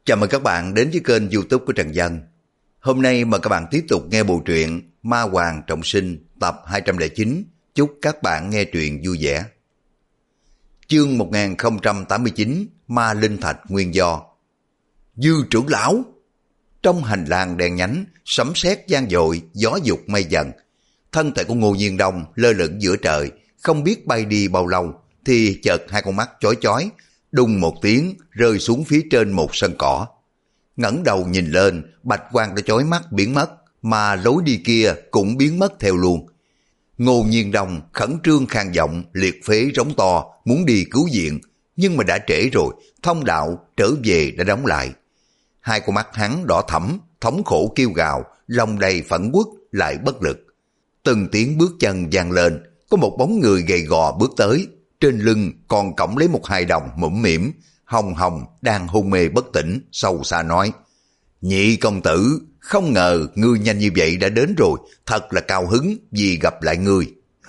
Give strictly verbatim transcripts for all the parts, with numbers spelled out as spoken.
Chào mừng các bạn đến với kênh YouTube của Trần Dân. Hôm nay mời các bạn tiếp tục nghe bộ truyện Ma Hoàng Trọng Sinh tập hai trăm lẻ chín. Chúc các bạn nghe truyện vui vẻ. Chương một nghìn không trăm tám mươi chín, Ma Linh Thạch Nguyên Do. Dư trưởng lão! Trong hành lang đen nhánh, sấm sét vang dội, gió dục mây dần. Thân thể của Ngô Nhiên Đông lơ lửng giữa trời, không biết bay đi bao lâu, thì chợt hai con mắt chói chói, đùng một tiếng rơi xuống phía trên một sân cỏ. Ngẩng đầu nhìn lên, bạch quang đã chói mắt biến mất, mà lối đi kia cũng biến mất theo luôn. Ngô Nhiên Đông khẩn trương khàn giọng liệt phế rống to muốn đi cứu viện, nhưng mà đã trễ rồi, thông đạo trở về đã đóng lại. Hai con mắt hắn đỏ thẫm, thống khổ kêu gào, lòng đầy phẫn uất lại bất lực. Từng tiếng bước chân vang lên, có một bóng người gầy gò bước tới, trên lưng còn cõng lấy một hài đồng mũm mĩm, hồng hồng đang hôn mê bất tỉnh, sâu xa nói: Nhị công tử, không ngờ ngươi nhanh như vậy đã đến rồi, thật là cao hứng vì gặp lại ngươi.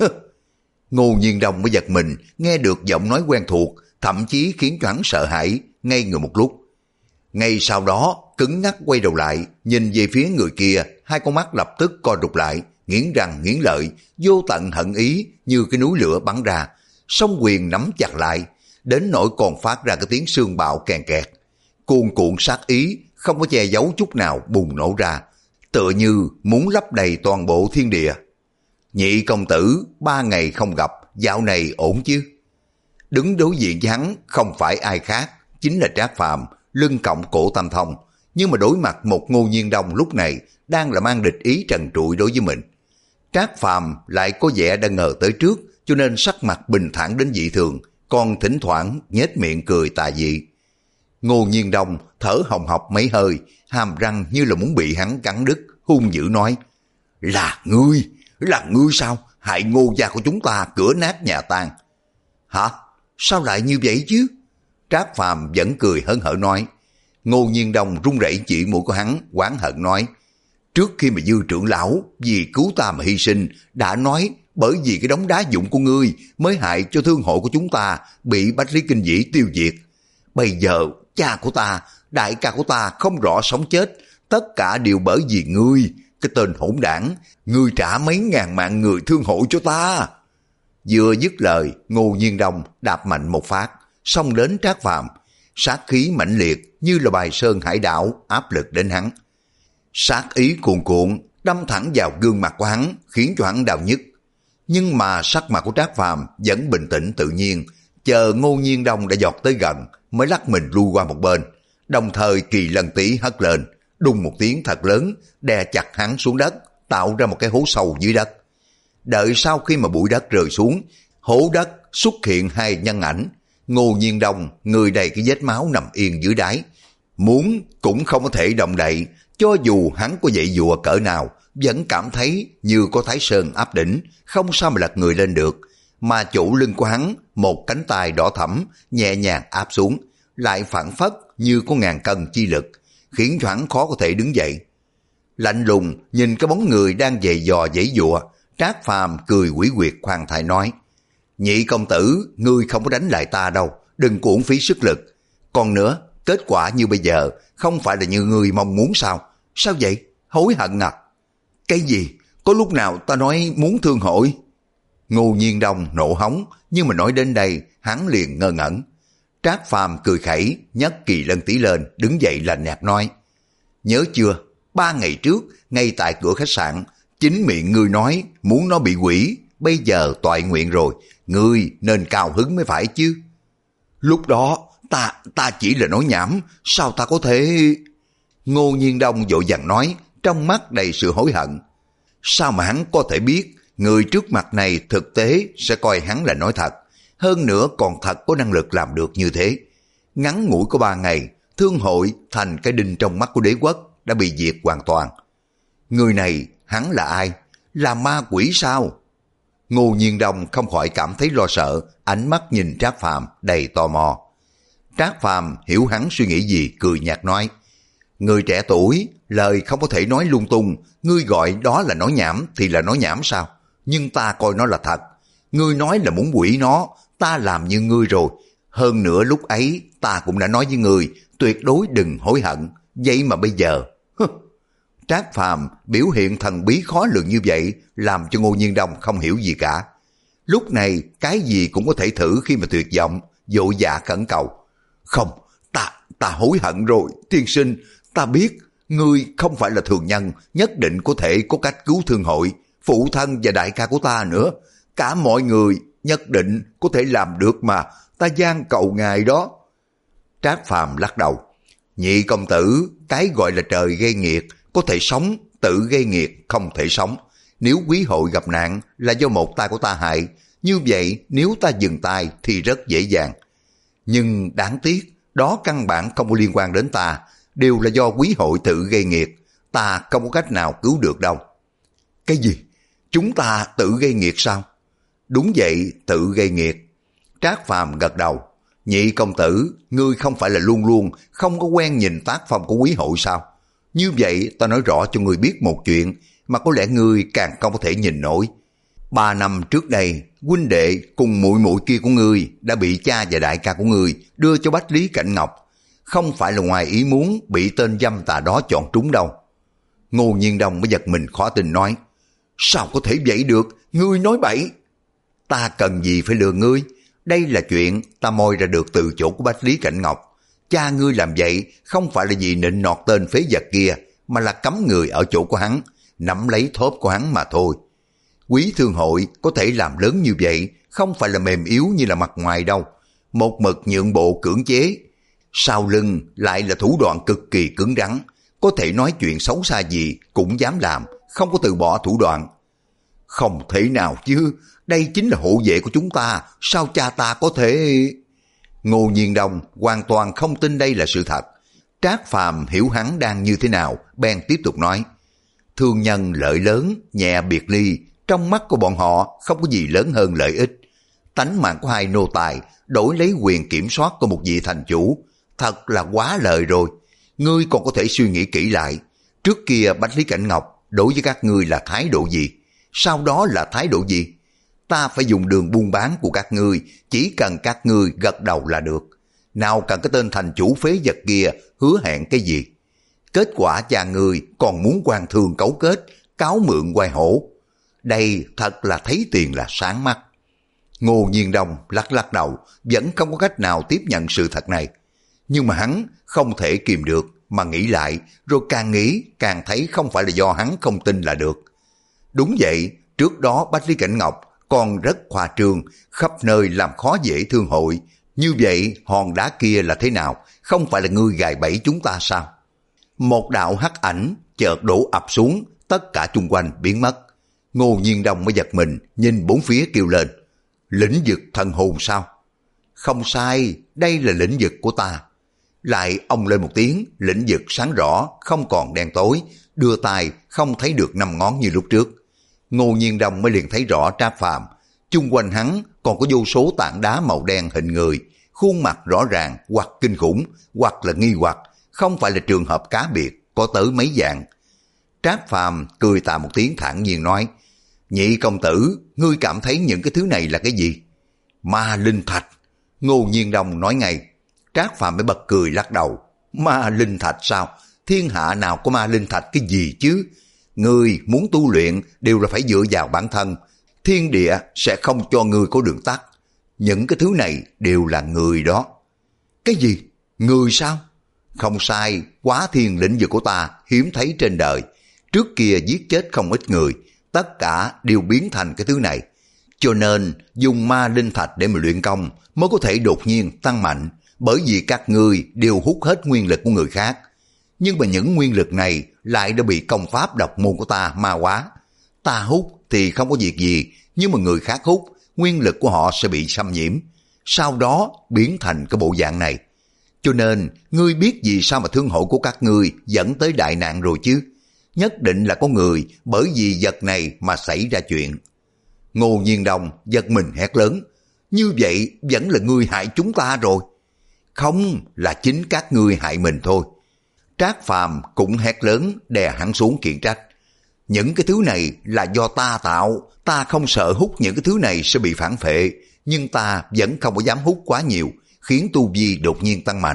Ngô Nhiên Đông mới giật mình, nghe được giọng nói quen thuộc, thậm chí khiến cho hắn sợ hãi, ngây người một lúc. Ngay sau đó, cứng ngắc quay đầu lại, nhìn về phía người kia, hai con mắt lập tức co rụt lại, nghiến răng nghiến lợi, vô tận hận ý như cái núi lửa bắn ra, song quyền nắm chặt lại, đến nỗi còn phát ra cái tiếng xương bạo kèn kẹt. Cuồn cuộn sát ý, không có che giấu chút nào bùng nổ ra, tựa như muốn lấp đầy toàn bộ thiên địa. Nhị công tử, ba ngày không gặp, dạo này ổn chứ? Đứng đối diện với hắn không phải ai khác, chính là Trác Phàm, lưng còng cổ tam thông, nhưng mà đối mặt một Ngô Nhiên Đông lúc này đang là mang địch ý trần trụi đối với mình. Trác Phàm lại có vẻ đã ngờ tới trước, cho nên sắc mặt bình thản đến dị thường, còn thỉnh thoảng nhếch miệng cười tà dị. Ngô Nhiên Đông thở hồng hộc mấy hơi, hàm răng như là muốn bị hắn cắn đứt, hung dữ nói: Là ngươi, là ngươi sao, hại Ngô gia của chúng ta cửa nát nhà tan. Hả? Sao lại như vậy chứ? Trác Phàm vẫn cười hớn hở nói. Ngô Nhiên Đông run rẩy chỉ mũi của hắn, oán hận nói: Trước khi mà Dư trưởng lão vì cứu ta mà hy sinh, đã nói bởi vì cái đống đá dụng của ngươi mới hại cho thương hội của chúng ta bị Bách Lý Kinh Vĩ tiêu diệt. Bây giờ cha của ta, đại ca của ta không rõ sống chết, tất cả đều bởi vì ngươi, cái tên hỗn đảng, ngươi trả mấy ngàn mạng người thương hội cho ta. Vừa dứt lời, Ngô Nhiên Đông đạp mạnh một phát, xông đến Trác Phàm, sát khí mãnh liệt như là bài sơn hải đảo áp lực đến hắn. Sát ý cuồn cuộn đâm thẳng vào gương mặt của hắn, khiến cho hắn đau nhức. Nhưng mà sắc mặt của Trác Phàm vẫn bình tĩnh tự nhiên, chờ Ngô Nhiên Đông đã giọt tới gần mới lắc mình lui qua một bên, đồng thời kỳ lân tí hất lên, đùng một tiếng thật lớn, đè chặt hắn xuống đất, tạo ra một cái hố sâu dưới đất. Đợi sau khi mà bụi đất rơi xuống, hố đất xuất hiện hai nhân ảnh. Ngô Nhiên Đông người đầy cái vết máu nằm yên dưới đáy, muốn cũng không có thể động đậy, cho dù hắn có dậy dùa cỡ nào, vẫn cảm thấy như có Thái Sơn áp đỉnh, không sao mà lật người lên được. Mà chỗ lưng của hắn, một cánh tay đỏ thẫm nhẹ nhàng áp xuống, lại phản phất như có ngàn cân chi lực, khiến cho hắn khó có thể đứng dậy. Lạnh lùng nhìn cái bóng người đang giày dò giãy giụa, Trác Phàm cười quỷ quyệt khoan thai nói: Nhị công tử, ngươi không có đánh lại ta đâu, đừng uổng phí sức lực. Còn nữa, kết quả như bây giờ không phải là như ngươi mong muốn sao? Sao vậy? Hối hận à? Cái gì? Có lúc nào ta nói muốn thương hội? Ngô Nhiên Đông nộ hống, nhưng mà nói đến đây hắn liền ngơ ngẩn. Trác Phàm cười khẩy, nhấc kỳ lân tí lên, đứng dậy lạnh nhạt nói: Nhớ chưa, ba ngày trước ngay tại cửa khách sạn, chính miệng ngươi nói muốn nó bị hủy, bây giờ toại nguyện rồi, ngươi nên cao hứng mới phải chứ. Lúc đó ta ta chỉ là nói nhảm, sao ta có thể... Ngô Nhiên Đông vội vàng nói, trong mắt đầy sự hối hận. Sao mà hắn có thể biết người trước mặt này thực tế sẽ coi hắn là nói thật, hơn nữa còn thật có năng lực làm được như thế. Ngắn ngủi có ba ngày, thương hội thành cái đinh trong mắt của đế quốc đã bị diệt hoàn toàn. Người này hắn là ai? Là ma quỷ sao? Ngô Nhiên Đông không khỏi cảm thấy lo sợ, ánh mắt nhìn Trác Phàm đầy tò mò. Trác Phàm hiểu hắn suy nghĩ gì, cười nhạt nói: Người trẻ tuổi, lời không có thể nói lung tung, ngươi gọi đó là nói nhảm thì là nói nhảm sao? Nhưng ta coi nó là thật. Ngươi nói là muốn quỷ nó, ta làm như ngươi rồi. Hơn nữa lúc ấy ta cũng đã nói với ngươi, tuyệt đối đừng hối hận, vậy mà bây giờ... Trác Phàm biểu hiện thần bí khó lường như vậy làm cho Ngô Nhiên Đông không hiểu gì cả. Lúc này cái gì cũng có thể thử khi mà tuyệt vọng, vội vã khẩn cầu. Không, ta, ta hối hận rồi, tiên sinh, ta biết ngươi không phải là thường nhân, nhất định có thể có cách cứu Thương Hội, phụ thân và đại ca của ta nữa. Cả mọi người nhất định có thể làm được mà, ta van cầu ngài đó. Trác Phàm lắc đầu. Nhị công tử, cái gọi là trời gây nghiệt, có thể sống, tự gây nghiệt không thể sống. Nếu quý hội gặp nạn là do một tay của ta hại, như vậy nếu ta dừng tay thì rất dễ dàng. Nhưng đáng tiếc, đó căn bản không có liên quan đến ta, đều là do quý hội tự gây nghiệt, ta không có cách nào cứu được đâu. Cái gì? Chúng ta tự gây nghiệt sao? Đúng vậy, tự gây nghiệt. Trác Phàm gật đầu. Nhị công tử, ngươi không phải là luôn luôn không có quen nhìn tác phong của quý hội sao? Như vậy ta nói rõ cho ngươi biết một chuyện mà có lẽ ngươi càng không có thể nhìn nổi. Ba năm trước đây, huynh đệ cùng muội muội kia của ngươi đã bị cha và đại ca của ngươi đưa cho Bách Lý Cảnh Ngọc. Không phải là ngoài ý muốn bị tên dâm tà đó chọn trúng đâu. Ngô Nhiên Đông mới giật mình khó tin nói. Sao có thể vậy được? Ngươi nói bậy. Ta cần gì phải lừa ngươi? Đây là chuyện ta moi ra được từ chỗ của Bách Lý Cảnh Ngọc. Cha ngươi làm vậy không phải là vì nịnh nọt tên phế vật kia, mà là cấm người ở chỗ của hắn, nắm lấy thóp của hắn mà thôi. Quý Thương Hội có thể làm lớn như vậy không phải là mềm yếu như là mặt ngoài đâu. Một mực nhượng bộ cưỡng chế, sau lưng lại là thủ đoạn cực kỳ cứng rắn, có thể nói chuyện xấu xa gì cũng dám làm, không có từ bỏ thủ đoạn. Không thể nào chứ, đây chính là hộ vệ của chúng ta, sao cha ta có thể... Ngô Nhiên Đông hoàn toàn không tin đây là sự thật. Trác Phàm hiểu hắn đang như thế nào, bèn tiếp tục nói. Thương nhân lợi lớn, nhẹ biệt ly, trong mắt của bọn họ không có gì lớn hơn lợi ích. Tánh mạng của hai nô tài đổi lấy quyền kiểm soát của một vị thành chủ, thật là quá lợi rồi. Ngươi còn có thể suy nghĩ kỹ lại, trước kia Bách Lý Cảnh Ngọc đối với các ngươi là thái độ gì, sau đó là thái độ gì? Ta phải dùng đường buôn bán của các ngươi, chỉ cần các ngươi gật đầu là được. Nào cần cái tên thành chủ phế vật kia hứa hẹn cái gì? Kết quả cha ngươi còn muốn quan thương cấu kết, cáo mượn oai hổ. Đây thật là thấy tiền là sáng mắt. Ngô Nhiên Đông lắc lắc đầu, vẫn không có cách nào tiếp nhận sự thật này. Nhưng mà hắn không thể kìm được, mà nghĩ lại, rồi càng nghĩ càng thấy không phải là do hắn không tin là được. Đúng vậy, trước đó Bách Lý Cảnh Ngọc còn rất khoa trương, khắp nơi làm khó dễ Thương Hội. Như vậy hòn đá kia là thế nào? Không phải là ngươi gài bẫy chúng ta sao? Một đạo hắc ảnh chợt đổ ập xuống, tất cả chung quanh biến mất. Ngô Nhiên Đông mới giật mình, nhìn bốn phía kêu lên. Lĩnh vực thần hồn sao? Không sai, đây là lĩnh vực của ta. Lại ông lên một tiếng, lĩnh vực sáng rõ, không còn đen tối, đưa tay không thấy được năm ngón như lúc trước. Ngô Nhiên Đông mới liền thấy rõ Trác Phàm, chung quanh hắn còn có vô số tảng đá màu đen hình người, khuôn mặt rõ ràng hoặc kinh khủng, hoặc là nghi hoặc, không phải là trường hợp cá biệt, có tới mấy dạng. Trác Phàm cười tà một tiếng thản nhiên nói, nhị công tử, ngươi cảm thấy những cái thứ này là cái gì? Ma linh thạch. Ngô Nhiên Đông nói ngay. Trác Phàm mới bật cười lắc đầu. Ma linh thạch sao? Thiên hạ nào có ma linh thạch cái gì chứ? Ngươi muốn tu luyện đều là phải dựa vào bản thân. Thiên địa sẽ không cho ngươi có đường tắt. Những cái thứ này đều là người đó. Cái gì? Người sao? Không sai, quá thiên lĩnh vực của ta hiếm thấy trên đời. Trước kia giết chết không ít người, tất cả đều biến thành cái thứ này. Cho nên dùng ma linh thạch để mà luyện công mới có thể đột nhiên tăng mạnh, bởi vì các ngươi đều hút hết nguyên lực của người khác. Nhưng mà những nguyên lực này lại đã bị công pháp độc môn của ta ma hóa. Ta hút thì không có việc gì, nhưng mà người khác hút, nguyên lực của họ sẽ bị xâm nhiễm, sau đó biến thành cái bộ dạng này. Cho nên ngươi biết vì sao mà thương hội của các ngươi dẫn tới đại nạn rồi chứ? Nhất định là có người bởi vì vật này mà xảy ra chuyện. Ngô Nhiên Đông giật mình hét lớn, như vậy vẫn là ngươi hại chúng ta rồi. Không, là chính các ngươi hại mình thôi. Trác Phàm cũng hét lớn đè hắn xuống kiện trách. Những cái thứ này là do ta tạo, ta không sợ hút những cái thứ này sẽ bị phản phệ, nhưng ta vẫn không có dám hút quá nhiều, khiến tu vi đột nhiên tăng mạnh.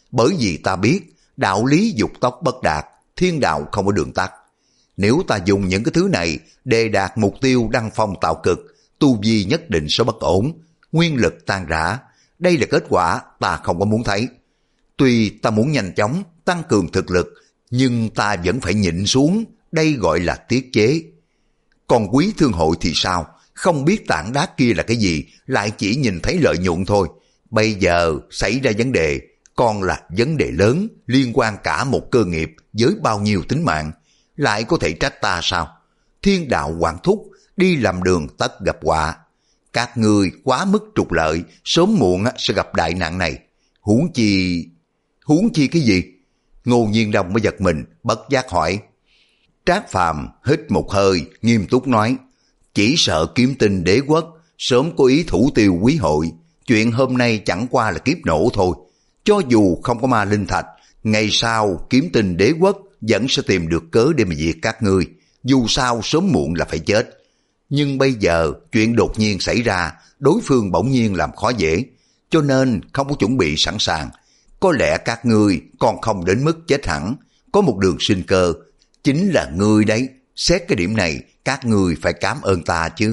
Bởi vì ta biết, đạo lý dục tốc bất đạt, thiên đạo không có đường tắt. Nếu ta dùng những cái thứ này để đạt mục tiêu đăng phong tạo cực, tu vi nhất định sẽ bất ổn, nguyên lực tan rã. Đây là kết quả ta không có muốn thấy. Tuy ta muốn nhanh chóng tăng cường thực lực, nhưng ta vẫn phải nhịn xuống, đây gọi là tiết chế. Còn Quý Thương Hội thì sao? Không biết tảng đá kia là cái gì, lại chỉ nhìn thấy lợi nhuận thôi. Bây giờ xảy ra vấn đề, còn là vấn đề lớn, liên quan cả một cơ nghiệp với bao nhiêu tính mạng, lại có thể trách ta sao? Thiên đạo quản thúc, đi làm đường tất gặp họa. Các ngươi quá mức trục lợi, sớm muộn sẽ gặp đại nạn này. Huống chi... Huống chi cái gì? Ngô Nhiên Đông mới giật mình, bất giác hỏi. Trác Phàm hít một hơi, nghiêm túc nói, chỉ sợ Kiếm Tinh Đế Quốc sớm có ý thủ tiêu Quý Hội. Chuyện hôm nay chẳng qua là kiếp nổ thôi. Cho dù không có ma linh thạch, ngày sau Kiếm Tinh Đế Quốc vẫn sẽ tìm được cớ để mà diệt các ngươi. Dù sao sớm muộn là phải chết. Nhưng bây giờ chuyện đột nhiên xảy ra, đối phương bỗng nhiên làm khó dễ, cho nên không có chuẩn bị sẵn sàng. Có lẽ các ngươi còn không đến mức chết hẳn, có một đường sinh cơ, chính là ngươi đấy. Xét cái điểm này, các ngươi phải cảm ơn ta chứ.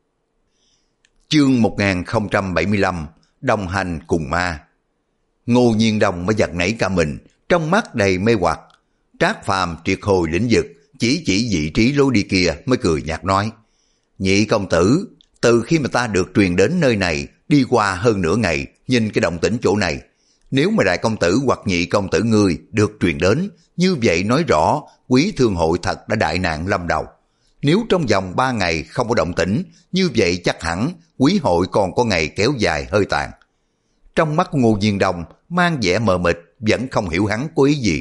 Chương một nghìn không trăm bảy mươi lăm, đồng hành cùng ma. Ngô Nhiên Đông mới giật nảy cả mình, trong mắt đầy mê hoặc. Trác Phàm triệt hồi lĩnh vực, chỉ chỉ vị trí lối đi kia mới cười nhạt nói, nhị công tử, từ khi mà ta được truyền đến nơi này, đi qua hơn nửa ngày, nhìn cái động tĩnh chỗ này, nếu mà đại công tử hoặc nhị công tử ngươi được truyền đến, như vậy nói rõ Quý Thương Hội thật đã đại nạn lâm đầu. Nếu trong vòng ba ngày không có động tĩnh, như vậy chắc hẳn Quý Hội còn có ngày kéo dài hơi tàn. Trong mắt của Ngô Nhiên Đông mang vẻ mờ mịt, vẫn không hiểu hắn có ý gì.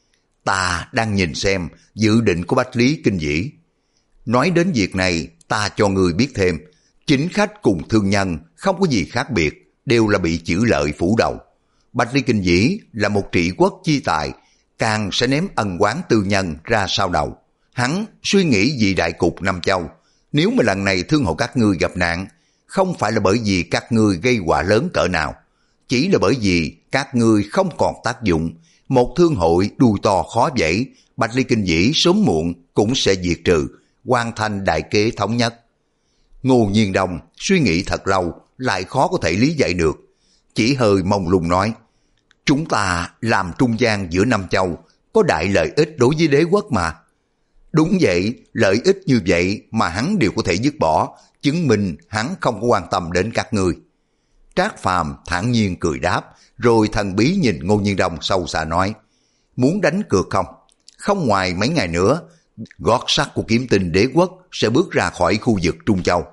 Ta đang nhìn xem dự định của Bách Lý Kinh Vĩ. Nói đến việc này, ta cho người biết thêm, chính khách cùng thương nhân không có gì khác biệt, đều là bị chữ lợi phủ đầu. Bách Lý Kinh Vĩ là một trị quốc chi tài, càng sẽ ném ân oán tư nhân ra sau đầu. Hắn suy nghĩ vì đại cục Nam Châu, nếu mà lần này thương hội các ngươi gặp nạn, không phải là bởi vì các ngươi gây họa lớn cỡ nào, chỉ là bởi vì các ngươi không còn tác dụng. Một thương hội đuôi to khó vẫy, Bách Lý Kinh Vĩ sớm muộn cũng sẽ diệt trừ, hoàn thành đại kế thống nhất. Ngô Nhiên Đông suy nghĩ thật lâu, lại khó có thể lý giải được, chỉ hơi mông lung nói, chúng ta làm trung gian giữa Nam Châu, có đại lợi ích đối với đế quốc mà. Đúng vậy, lợi ích như vậy mà hắn đều có thể dứt bỏ, chứng minh hắn không có quan tâm đến các ngươi. Trác Phàm thản nhiên cười đáp, rồi thần bí nhìn Ngô Nhiên Đông sâu xa nói, muốn đánh cược không? Không ngoài mấy ngày nữa, gót sắt của Kiếm Tinh Đế Quốc sẽ bước ra khỏi khu vực Trung Châu.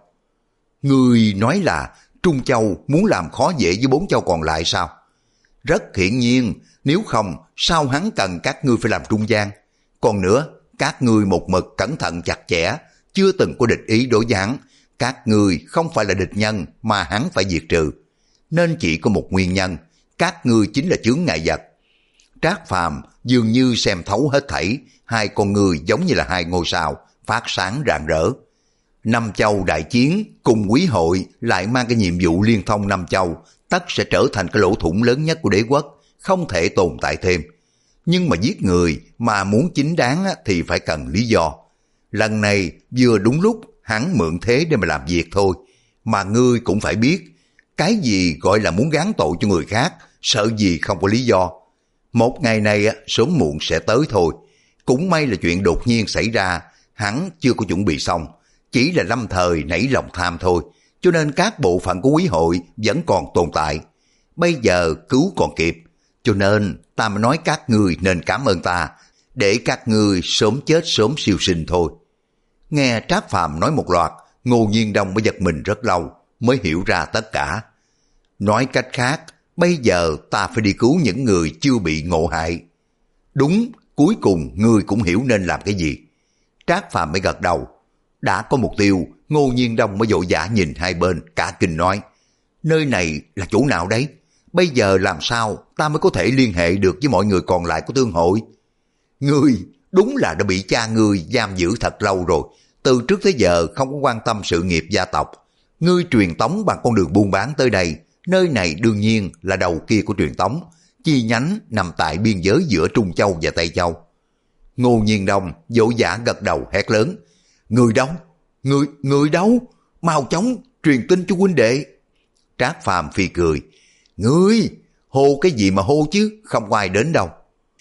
Ngươi nói là Trung Châu muốn làm khó dễ với bốn châu còn lại sao? Rất hiển nhiên, nếu không sao hắn cần các ngươi phải làm trung gian. Còn nữa, các ngươi một mực cẩn thận chặt chẽ, chưa từng có địch ý đối với hắn. Các ngươi không phải là địch nhân mà hắn phải diệt trừ. Nên chỉ có một nguyên nhân, các ngươi chính là chướng ngại vật. Trác Phàm dường như xem thấu hết thảy, hai con người giống như là hai ngôi sao, phát sáng rạng rỡ. Năm châu đại chiến cùng Quý Hội lại mang cái nhiệm vụ liên thông năm châu, tất sẽ trở thành cái lỗ thủng lớn nhất của đế quốc, không thể tồn tại thêm. Nhưng mà giết người mà muốn chính đáng thì phải cần lý do. Lần này vừa đúng lúc hắn mượn thế để mà làm việc thôi. Mà ngươi cũng phải biết, cái gì gọi là muốn gán tội cho người khác, sợ gì không có lý do. Một ngày này sớm muộn sẽ tới thôi. Cũng may là chuyện đột nhiên xảy ra, hắn chưa có chuẩn bị xong, chỉ là lâm thời nảy lòng tham thôi, cho nên các bộ phận của Quý Hội vẫn còn tồn tại. Bây giờ cứu còn kịp, cho nên ta mới nói các ngươi nên cảm ơn ta, để các ngươi sớm chết sớm siêu sinh thôi. Nghe Trác Phàm nói một loạt, Ngô Nhiên Đông mới giật mình rất lâu, mới hiểu ra tất cả. Nói cách khác, bây giờ ta phải đi cứu những người chưa bị ngộ hại. Đúng, cuối cùng ngươi cũng hiểu nên làm cái gì. Trác Phàm mới gật đầu. Đã có mục tiêu, Ngô Nhiên Đông mới vội vã nhìn hai bên, cả kinh nói, nơi này là chỗ nào đấy? Bây giờ làm sao ta mới có thể liên hệ được với mọi người còn lại của thương hội? Ngươi đúng là đã bị cha ngươi giam giữ thật lâu rồi, từ trước tới giờ không có quan tâm sự nghiệp gia tộc. Ngươi truyền tống bằng con đường buôn bán tới đây, nơi này đương nhiên là đầu kia của truyền tống, chi nhánh nằm tại biên giới giữa Trung Châu và Tây Châu. Ngô Nhiên Đông vội vã gật đầu hét lớn, người đâu? Người, người đâu? Mau chóng truyền tin cho huynh đệ. Trác Phàm phì cười, ngươi hô cái gì mà hô chứ, không có ai đến đâu.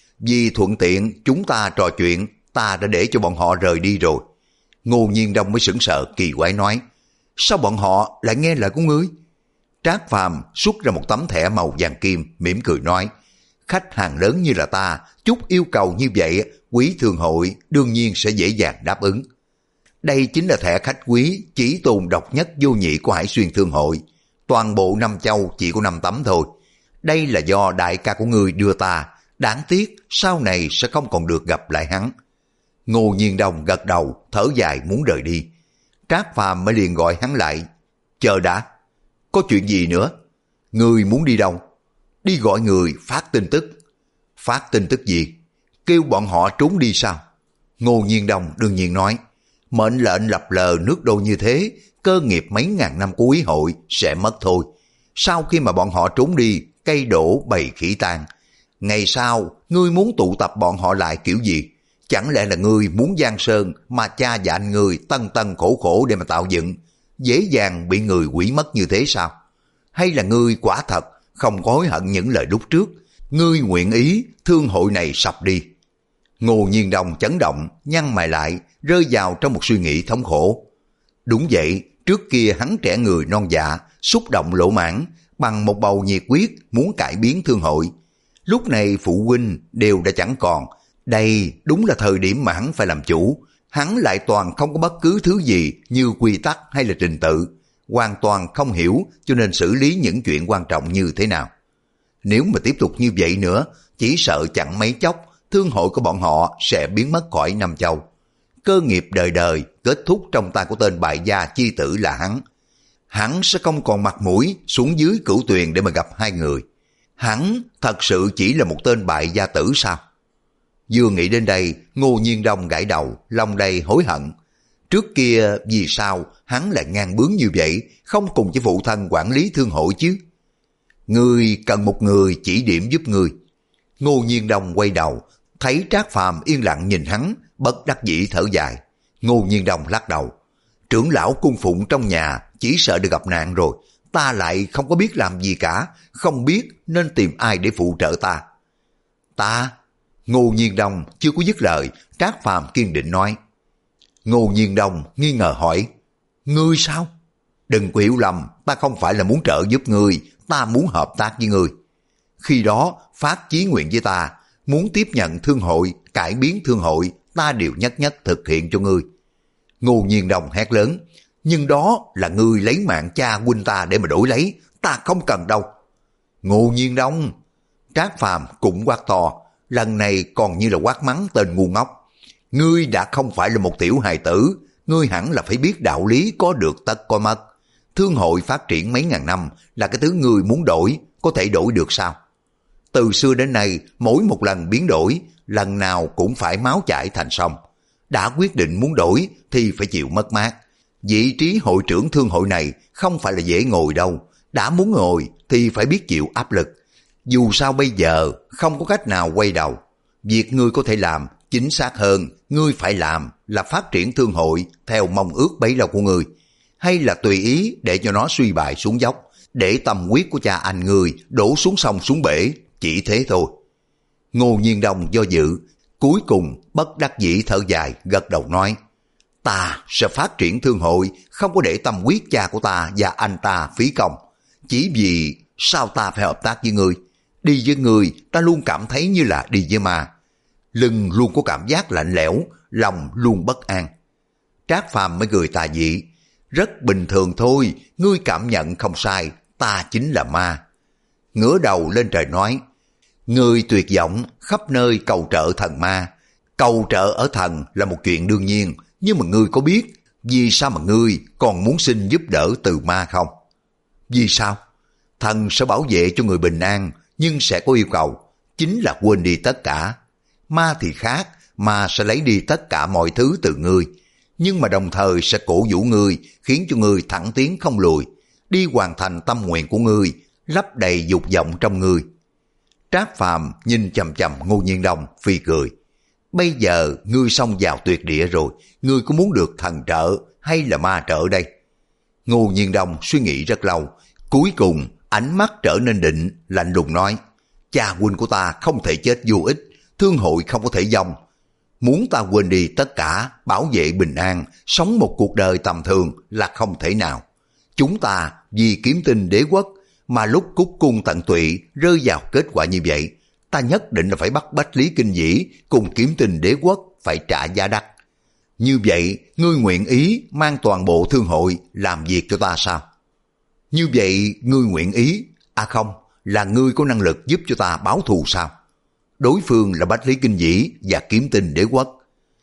Vì thuận tiện chúng ta trò chuyện, ta đã để cho bọn họ rời đi rồi. Ngô Nhiên Đông mới sững sờ kỳ quái nói, sao bọn họ lại nghe lời của ngươi? Trác Phàm xuất ra một tấm thẻ màu vàng kim, mỉm cười nói, khách hàng lớn như là ta, chút yêu cầu như vậy, quý thương hội đương nhiên sẽ dễ dàng đáp ứng. Đây chính là thẻ khách quý chỉ tồn độc nhất vô nhị của Hải Xuyên Thương hội. Toàn bộ năm châu chỉ có năm tấm thôi. Đây là do đại ca của ngươi đưa ta, đáng tiếc sau này sẽ không còn được gặp lại hắn. Ngô Nhiên Đông gật đầu, thở dài muốn rời đi. Trác Phàm mới liền gọi hắn lại, chờ đã, có chuyện gì nữa? Ngươi muốn đi đâu? Đi gọi người phát tin tức. Phát tin tức gì? Kêu bọn họ trốn đi sao? Ngô Nhiên Đông đương nhiên nói, mệnh lệnh lập lờ nước đô như thế, cơ nghiệp mấy ngàn năm của quý hội sẽ mất thôi. Sau khi mà bọn họ trốn đi, cây đổ bầy khỉ tan. Ngày sau, ngươi muốn tụ tập bọn họ lại kiểu gì? Chẳng lẽ là ngươi muốn giang sơn mà cha và anh ngươi tân tân khổ khổ để mà tạo dựng, dễ dàng bị người quỷ mất như thế sao? Hay là ngươi quả thật không có hối hận những lời lúc trước, ngươi nguyện ý thương hội này sập đi? Ngô Nhiên Đông chấn động, nhăn mày lại, rơi vào trong một suy nghĩ thống khổ. Đúng vậy, trước kia hắn trẻ người non dạ, xúc động lỗ mãn, bằng một bầu nhiệt huyết muốn cải biến thương hội. Lúc này phụ huynh đều đã chẳng còn, đây đúng là thời điểm mà hắn phải làm chủ. Hắn lại toàn không có bất cứ thứ gì như quy tắc hay là trình tự, hoàn toàn không hiểu cho nên xử lý những chuyện quan trọng như thế nào. Nếu mà tiếp tục như vậy nữa, chỉ sợ chẳng mấy chốc thương hội của bọn họ sẽ biến mất khỏi Nam Châu. Cơ nghiệp đời đời kết thúc trong tay của tên bại gia chi tử là hắn. Hắn sẽ không còn mặt mũi xuống dưới Cửu Tuyền để mà gặp hai người. Hắn thật sự chỉ là một tên bại gia tử sao? Vừa nghĩ đến đây, Ngô Nhiên Đông gãi đầu, lòng đầy hối hận. Trước kia vì sao hắn lại ngang bướng như vậy, không cùng với phụ thân quản lý thương hội chứ? Ngươi cần một người chỉ điểm giúp ngươi. Ngô Nhiên Đông quay đầu, thấy Trác Phàm yên lặng nhìn hắn, bất đắc dĩ thở dài. Ngô Nhiên Đông lắc đầu, trưởng lão cung phụng trong nhà chỉ sợ được gặp nạn rồi, ta lại không có biết làm gì cả, không biết nên tìm ai để phụ trợ ta. Ta? Ngô Nhiên Đông chưa có dứt lời, Trác Phàm kiên định nói. Ngô Nhiên Đông nghi ngờ hỏi, ngươi sao? Đừng có hiểu lầm, ta không phải là muốn trợ giúp ngươi, ta muốn hợp tác với ngươi. Khi đó phát chí nguyện với ta, muốn tiếp nhận thương hội, cải biến thương hội, ta đều nhất nhất thực hiện cho ngươi. Ngô Nhiên Đông hét lớn, nhưng đó là ngươi lấy mạng cha huynh ta để mà đổi lấy, ta không cần đâu. Ngô Nhiên Đông! Trác Phàm cũng quát to, lần này còn như là quát mắng tên ngu ngốc. Ngươi đã không phải là một tiểu hài tử, ngươi hẳn là phải biết đạo lý có được tất có mất. Thương hội phát triển mấy ngàn năm là cái thứ ngươi muốn đổi, có thể đổi được sao? Từ xưa đến nay, mỗi một lần biến đổi, lần nào cũng phải máu chảy thành sông. Đã quyết định muốn đổi thì phải chịu mất mát. Vị trí hội trưởng thương hội này không phải là dễ ngồi đâu. Đã muốn ngồi thì phải biết chịu áp lực. Dù sao bây giờ không có cách nào quay đầu. Việc ngươi có thể làm, chính xác hơn, ngươi phải làm là phát triển thương hội theo mong ước bấy lâu của ngươi. Hay là tùy ý để cho nó suy bại xuống dốc, để tâm huyết của cha anh ngươi đổ xuống sông xuống bể, chỉ thế thôi. Ngô Nhiên Đông do dự, cuối cùng bất đắc dĩ thở dài gật đầu nói, ta sẽ phát triển thương hội, không có để tâm huyết cha của ta và anh ta phí công. Chỉ vì sao ta phải hợp tác với ngươi? Đi với ngươi ta luôn cảm thấy như là đi với ma. Lưng luôn có cảm giác lạnh lẽo, lòng luôn bất an. Trác Phàm mới cười tà dị, rất bình thường thôi, ngươi cảm nhận không sai, ta chính là ma. Ngửa đầu lên trời nói, ngươi tuyệt vọng khắp nơi cầu trợ thần ma. Cầu trợ ở thần là một chuyện đương nhiên, nhưng mà ngươi có biết vì sao mà ngươi còn muốn xin giúp đỡ từ ma không? Vì sao? Thần sẽ bảo vệ cho người bình an, nhưng sẽ có yêu cầu, chính là quên đi tất cả. Ma thì khác, ma sẽ lấy đi tất cả mọi thứ từ ngươi, nhưng mà đồng thời sẽ cổ vũ ngươi, khiến cho ngươi thẳng tiến không lùi, đi hoàn thành tâm nguyện của ngươi, lấp đầy dục vọng trong ngươi. Trác Phàm nhìn chầm chầm Ngô Nhiên Đông phi cười. Bây giờ ngươi xông vào tuyệt địa rồi, ngươi có muốn được thần trợ hay là ma trợ đây? Ngô Nhiên Đông suy nghĩ rất lâu, cuối cùng ánh mắt trở nên định, lạnh lùng nói, cha huynh của ta không thể chết vô ích, thương hội không có thể vong. Muốn ta quên đi tất cả, bảo vệ bình an, sống một cuộc đời tầm thường là không thể nào. Chúng ta vì kiếm tinh đế quốc mà lúc cúc cung tận tụy rơi vào kết quả như vậy, ta nhất định là phải bắt Bách Lý Kinh Dĩ cùng kiếm tinh đế quốc phải trả giá đắt. Như vậy, ngươi nguyện ý mang toàn bộ thương hội làm việc cho ta sao? Như vậy, ngươi nguyện ý, à không, là ngươi có năng lực giúp cho ta báo thù sao? Đối phương là Bách Lý Kinh Dĩ và kiếm tinh đế quốc.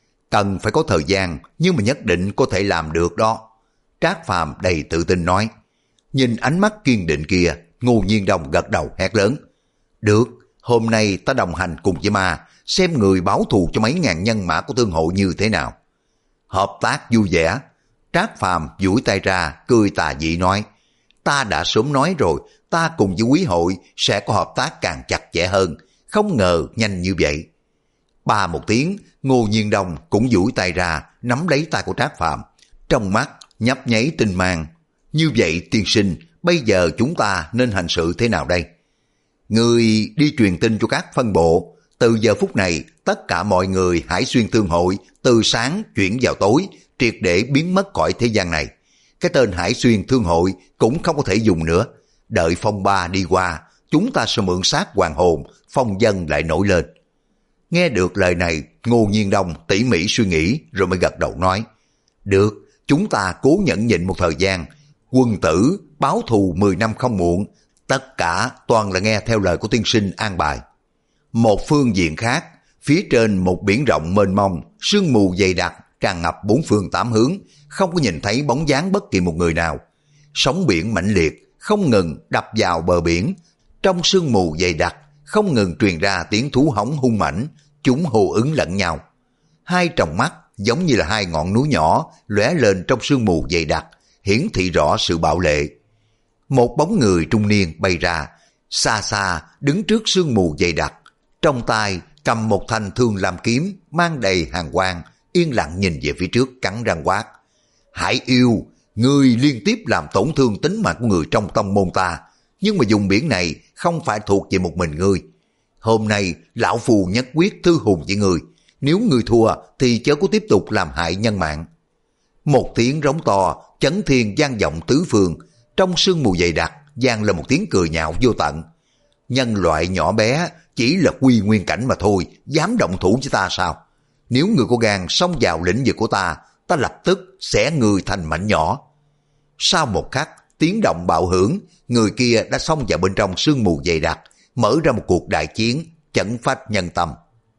Cần phải có thời gian, nhưng mà nhất định có thể làm được đó. Trác Phàm đầy tự tin nói. Nhìn ánh mắt kiên định kia, Ngô Nhiên Đông gật đầu hét lớn. Được, hôm nay ta đồng hành cùng với ma, xem người báo thù cho mấy ngàn nhân mã của thương hội như thế nào. Hợp tác vui vẻ. Trác Phàm duỗi tay ra, cười tà dị nói. Ta đã sớm nói rồi, ta cùng với quý hội sẽ có hợp tác càng chặt chẽ hơn, không ngờ nhanh như vậy. Ba một tiếng, Ngô Nhiên Đông cũng duỗi tay ra, nắm lấy tay của Trác Phàm, trong mắt nhấp nháy tinh mang. Như vậy tiên sinh, bây giờ chúng ta nên hành sự thế nào đây? Người đi truyền tin cho các phân bộ, từ giờ phút này tất cả mọi người Hải Xuyên Thương hội từ sáng chuyển vào tối, triệt để biến mất khỏi thế gian này. Cái tên Hải Xuyên Thương hội cũng không có thể dùng nữa. Đợi phong ba đi qua, chúng ta sẽ mượn xác hoàng hồn, phong dân lại nổi lên. Nghe được lời này, Ngô Nhiên Đông tỉ mỉ suy nghĩ rồi mới gật đầu nói. Được, chúng ta cố nhẫn nhịn một thời gian. Quân tử báo thù mười năm không muộn, tất cả toàn là nghe theo lời của tiên sinh an bài. Một phương diện khác, phía trên một biển rộng mênh mông, sương mù dày đặc tràn ngập bốn phương tám hướng, không có nhìn thấy bóng dáng bất kỳ một người nào. Sóng biển mãnh liệt không ngừng đập vào bờ biển, trong sương mù dày đặc không ngừng truyền ra tiếng thú hống hung mãnh, chúng hô ứng lẫn nhau. Hai tròng mắt giống như là hai ngọn núi nhỏ lóe lên trong sương mù dày đặc, hiển thị rõ sự bạo lệ. Một bóng người trung niên bay ra, xa xa đứng trước sương mù dày đặc, trong tay cầm một thanh thương lam kiếm mang đầy hàn quang, yên lặng nhìn về phía trước cắn răng quát. Hải yêu, ngươi liên tiếp làm tổn thương tính mạng của người trong tông môn ta, nhưng mà vùng biển này không phải thuộc về một mình ngươi. Hôm nay lão phù nhất quyết thư hùng với ngươi, nếu ngươi thua thì chớ có tiếp tục làm hại nhân mạng. Một tiếng rống to chấn thiên vang vọng tứ phương, trong sương mù dày đặc vang lên một tiếng cười nhạo vô tận. Nhân loại nhỏ bé chỉ là quy nguyên cảnh mà thôi, dám động thủ với ta sao? Nếu ngươi có gan xông vào lĩnh vực của ta, ta lập tức xẻ ngươi thành mảnh nhỏ. Sau một khắc, tiếng động bạo hưởng, người kia đã xông vào bên trong sương mù dày đặc, mở ra một cuộc đại chiến, chấn phách nhân tâm.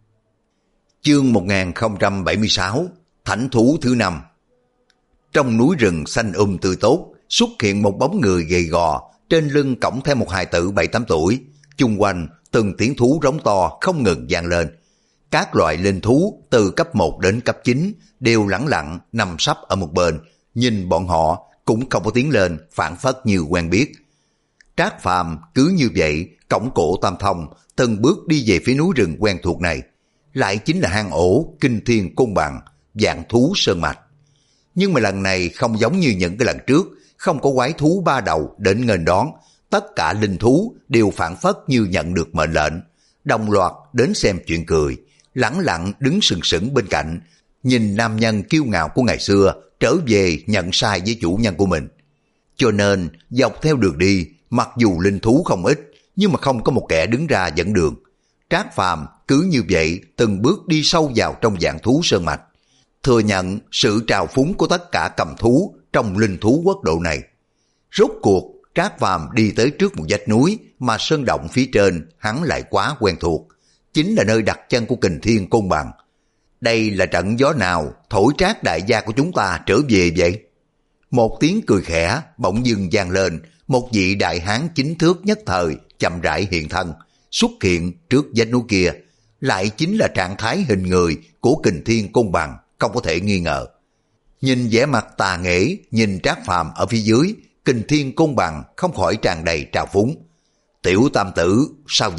Chương một nghìn không trăm bảy mươi sáu, Thánh thú thứ năm. Trong núi rừng xanh um tươi tốt, xuất hiện một bóng người gầy gò, trên lưng cõng theo một hài tử bảy tám tuổi, chung quanh từng tiếng thú rống to không ngừng vang lên. Các loại linh thú từ cấp một đến cấp chín đều lẳng lặng nằm sấp ở một bên, nhìn bọn họ cũng không có tiến lên, phản phất như quen biết. Trác Phàm cứ như vậy cõng cổ Tam Thông từng bước đi về phía núi rừng quen thuộc này, lại chính là hang ổ Kinh Thiên Côn Bằng, dạng thú sơn mạch. Nhưng mà lần này không giống như những cái lần trước, không có quái thú ba đầu đến nghênh đón, tất cả linh thú đều phản phất như nhận được mệnh lệnh, đồng loạt đến xem chuyện cười, lẳng lặng đứng sừng sững bên cạnh, nhìn nam nhân kiêu ngạo của ngày xưa trở về nhận sai với chủ nhân của mình. Cho nên dọc theo đường đi, mặc dù linh thú không ít, nhưng mà không có một kẻ đứng ra dẫn đường. Trác Phàm cứ như vậy từng bước đi sâu vào trong dạng thú sơn mạch, thừa nhận sự trào phúng của tất cả cầm thú trong linh thú quốc độ này. Rốt cuộc Trác Phàm đi tới trước một vách núi mà sơn động phía trên hắn lại quá quen thuộc, chính là nơi đặt chân của Kình Thiên Côn Bằng. Đây là trận gió nào thổi Trác đại gia của chúng ta trở về vậy? Một tiếng cười khẽ bỗng dưng vang lên, một vị đại hán chính thước nhất thời chậm rãi hiện thân, xuất hiện trước vách núi kia, lại chính là trạng thái hình người của Kình Thiên Côn Bằng, không có thể nghi ngờ. Nhìn vẻ mặt tà nghễ, nhìn Trác Phàm ở phía dưới, Kình Thiên Côn Bằng không khỏi tràn đầy trào phúng. Tiểu tam tử, sao vậy?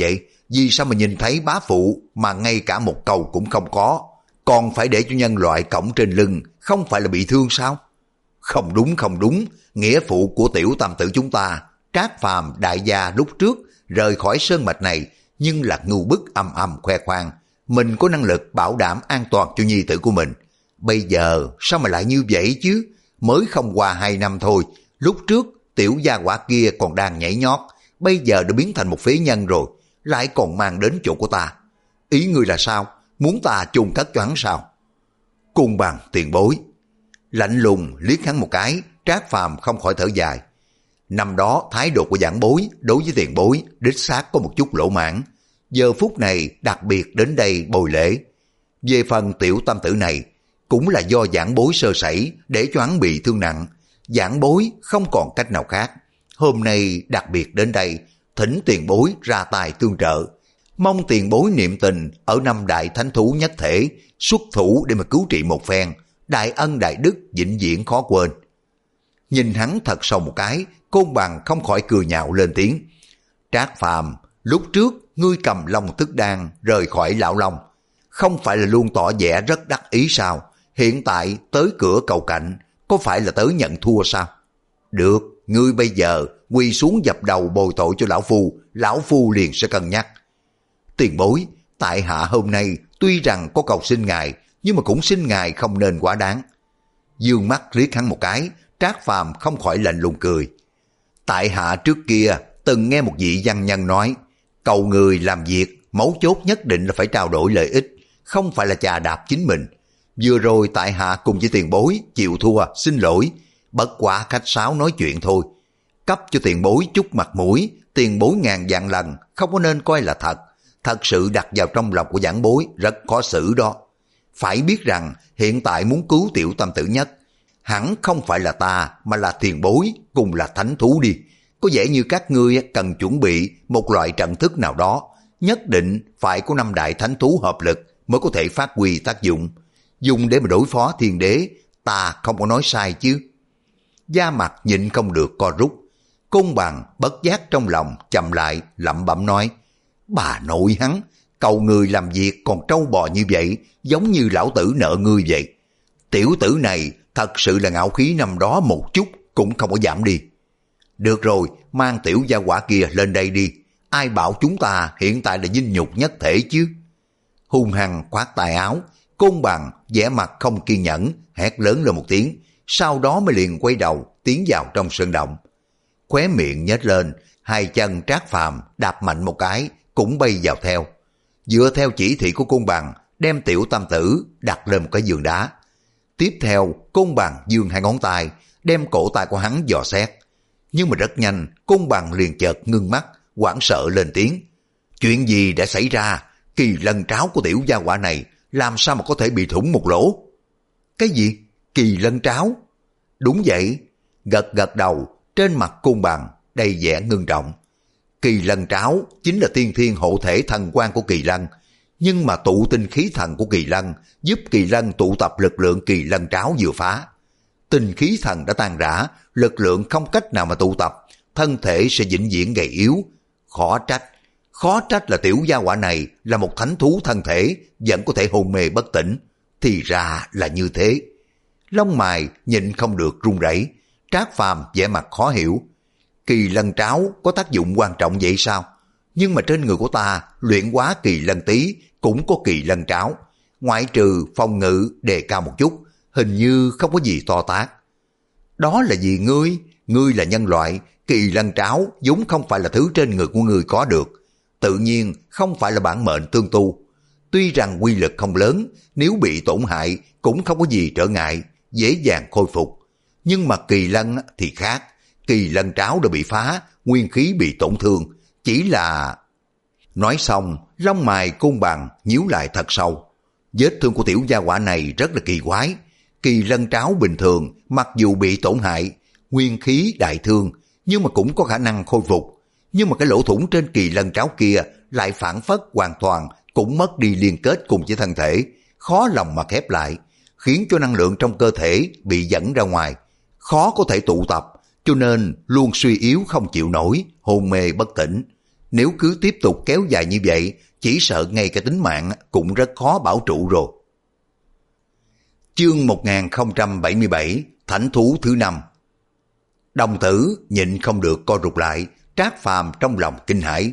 Vì sao mà nhìn thấy bá phụ mà ngay cả một cầu cũng không có, còn phải để cho nhân loại cõng trên lưng, không phải là bị thương sao? Không đúng không đúng, nghĩa phụ của tiểu tam tử chúng ta, Trác Phàm đại gia lúc trước rời khỏi sơn mạch này, nhưng là ngưu bức âm âm khoe khoang, mình có năng lực bảo đảm an toàn cho nhi tử của mình. Bây giờ sao mà lại như vậy chứ? Mới không qua hai năm thôi, lúc trước tiểu gia quả kia còn đang nhảy nhót, bây giờ đã biến thành một phế nhân rồi, lại còn mang đến chỗ của ta. Ý ngươi là sao? Muốn ta chôn cất cho hắn sao? Cung Bằng tiền bối. Lạnh lùng liếc hắn một cái, Trác Phàm không khỏi thở dài. Năm đó thái độ của giảng bối đối với tiền bối đích xác có một chút lỗ mãn, giờ phút này đặc biệt đến đây bồi lễ. Về phần tiểu tam tử này, cũng là do giảng bối sơ sẩy để cho hắn bị thương nặng, giảng bối không còn cách nào khác. Hôm nay đặc biệt đến đây, thỉnh tiền bối ra tài tương trợ, mong tiền bối niệm tình ở năm đại thánh thú nhất thể, xuất thủ để mà cứu trị một phen, đại ân đại đức vĩnh viễn khó quên. Nhìn hắn thật sâu một cái, Côn Bằng không khỏi cười nhạo lên tiếng. Trác Phàm, lúc trước ngươi cầm long tức đan rời khỏi lão long, không phải là luôn tỏ vẻ rất đắc ý sao? Hiện tại tới cửa cầu cạnh, có phải là tới nhận thua sao? Được, ngươi bây giờ quỳ xuống dập đầu bồi tội cho lão phu, lão phu liền sẽ cân nhắc. Tiền bối, tại hạ hôm nay tuy rằng có cầu xin ngài, nhưng mà cũng xin ngài không nên quá đáng. Dương mắt liếc hắn một cái, Trác Phàm không khỏi lạnh lùng cười. Tại hạ trước kia từng nghe một vị văn nhân nói, cầu người làm việc, mấu chốt nhất định là phải trao đổi lợi ích, không phải là chà đạp chính mình. Vừa rồi tại hạ cùng với tiền bối chịu thua, xin lỗi, bất quá khách sáo nói chuyện thôi. Cấp cho tiền bối chút mặt mũi, tiền bối ngàn vạn lần không có nên coi là thật. Thật sự đặt vào trong lòng của giảng bối rất khó xử đó. Phải biết rằng hiện tại muốn cứu tiểu tam tử nhất, hẳn không phải là ta mà là tiền bối cùng là thánh thú đi. Có vẻ như các ngươi cần chuẩn bị một loại trận thức nào đó, nhất định phải có năm đại thánh thú hợp lực mới có thể phát huy tác dụng. Dùng để mà đối phó thiên đế, ta không có nói sai chứ? Da mặt nhịn không được co rút. Côn Bằng bất giác trong lòng chậm lại lẩm bẩm nói, bà nội hắn, cầu người làm việc còn trâu bò như vậy, giống như lão tử nợ ngươi vậy. Tiểu tử này thật sự là ngạo khí năm đó một chút cũng không có giảm đi. Được rồi, mang tiểu gia quả kia lên đây đi, ai bảo chúng ta hiện tại là dinh nhục nhất thể chứ? Hung hăng khoát tay áo, Côn Bằng vẻ mặt không kiên nhẫn, hét lớn lên một tiếng, sau đó mới liền quay đầu tiến vào trong sơn động. Khóe miệng nhếch lên, hai chân Trác Phàm đạp mạnh một cái, cũng bay vào theo. Dựa theo chỉ thị của Côn Bằng, đem tiểu tam tử đặt lên một cái giường đá. Tiếp theo, Côn Bằng giương hai ngón tay, đem cổ tay của hắn dò xét. Nhưng mà rất nhanh, Côn Bằng liền chợt ngưng mắt, hoảng sợ lên tiếng. Chuyện gì đã xảy ra? Kỳ lân tráo của tiểu gia hỏa này làm sao mà có thể bị thủng một lỗ? Cái gì? Kỳ lân tráo? Đúng vậy. Gật gật đầu, trên mặt Côn Bằng đầy vẻ ngưng trọng. Kỳ lân tráo chính là tiên thiên hộ thể thần quan của kỳ lân, nhưng mà tụ tinh khí thần của kỳ lân giúp kỳ lân tụ tập lực lượng kỳ lân tráo vừa phá. Tinh khí thần đã tan rã, lực lượng không cách nào mà tụ tập, thân thể sẽ vĩnh viễn gầy yếu. Khó trách, khó trách là tiểu gia hỏa này là một thánh thú thân thể, vẫn có thể hôn mê bất tỉnh. Thì ra là như thế. Lông mày nhịn không được run rẩy. Trác Phàm vẻ mặt khó hiểu. Kỳ lân tráo có tác dụng quan trọng vậy sao? Nhưng mà trên người của ta luyện hóa kỳ lân tí cũng có kỳ lân tráo, ngoại trừ phòng ngự đề cao một chút, hình như không có gì to tát. Đó là gì ngươi? Ngươi là nhân loại, kỳ lân tráo vốn không phải là thứ trên người của ngươi có được, tự nhiên không phải là bản mệnh tương tu. Tuy rằng quy lực không lớn, nếu bị tổn hại cũng không có gì trở ngại, dễ dàng khôi phục. Nhưng mà kỳ lân thì khác, kỳ lân tráo đã bị phá, nguyên khí bị tổn thương, chỉ là... Nói xong, lông mày Côn Bằng nhíu lại thật sâu. Vết thương của tiểu gia hỏa này rất là kỳ quái. Kỳ lân tráo bình thường, mặc dù bị tổn hại, nguyên khí đại thương, nhưng mà cũng có khả năng khôi phục. Nhưng mà cái lỗ thủng trên kỳ lân tráo kia lại phản phất hoàn toàn, cũng mất đi liên kết cùng với thân thể, khó lòng mà khép lại, khiến cho năng lượng trong cơ thể bị dẫn ra ngoài, khó có thể tụ tập, cho nên luôn suy yếu không chịu nổi, hôn mê bất tỉnh. Nếu cứ tiếp tục kéo dài như vậy, chỉ sợ ngay cả tính mạng cũng rất khó bảo trụ rồi. Chương một nghìn không trăm bảy mươi bảy, Thánh thú thứ năm. Đồng tử nhịn không được co rụt lại, Trác Phàm trong lòng kinh hãi.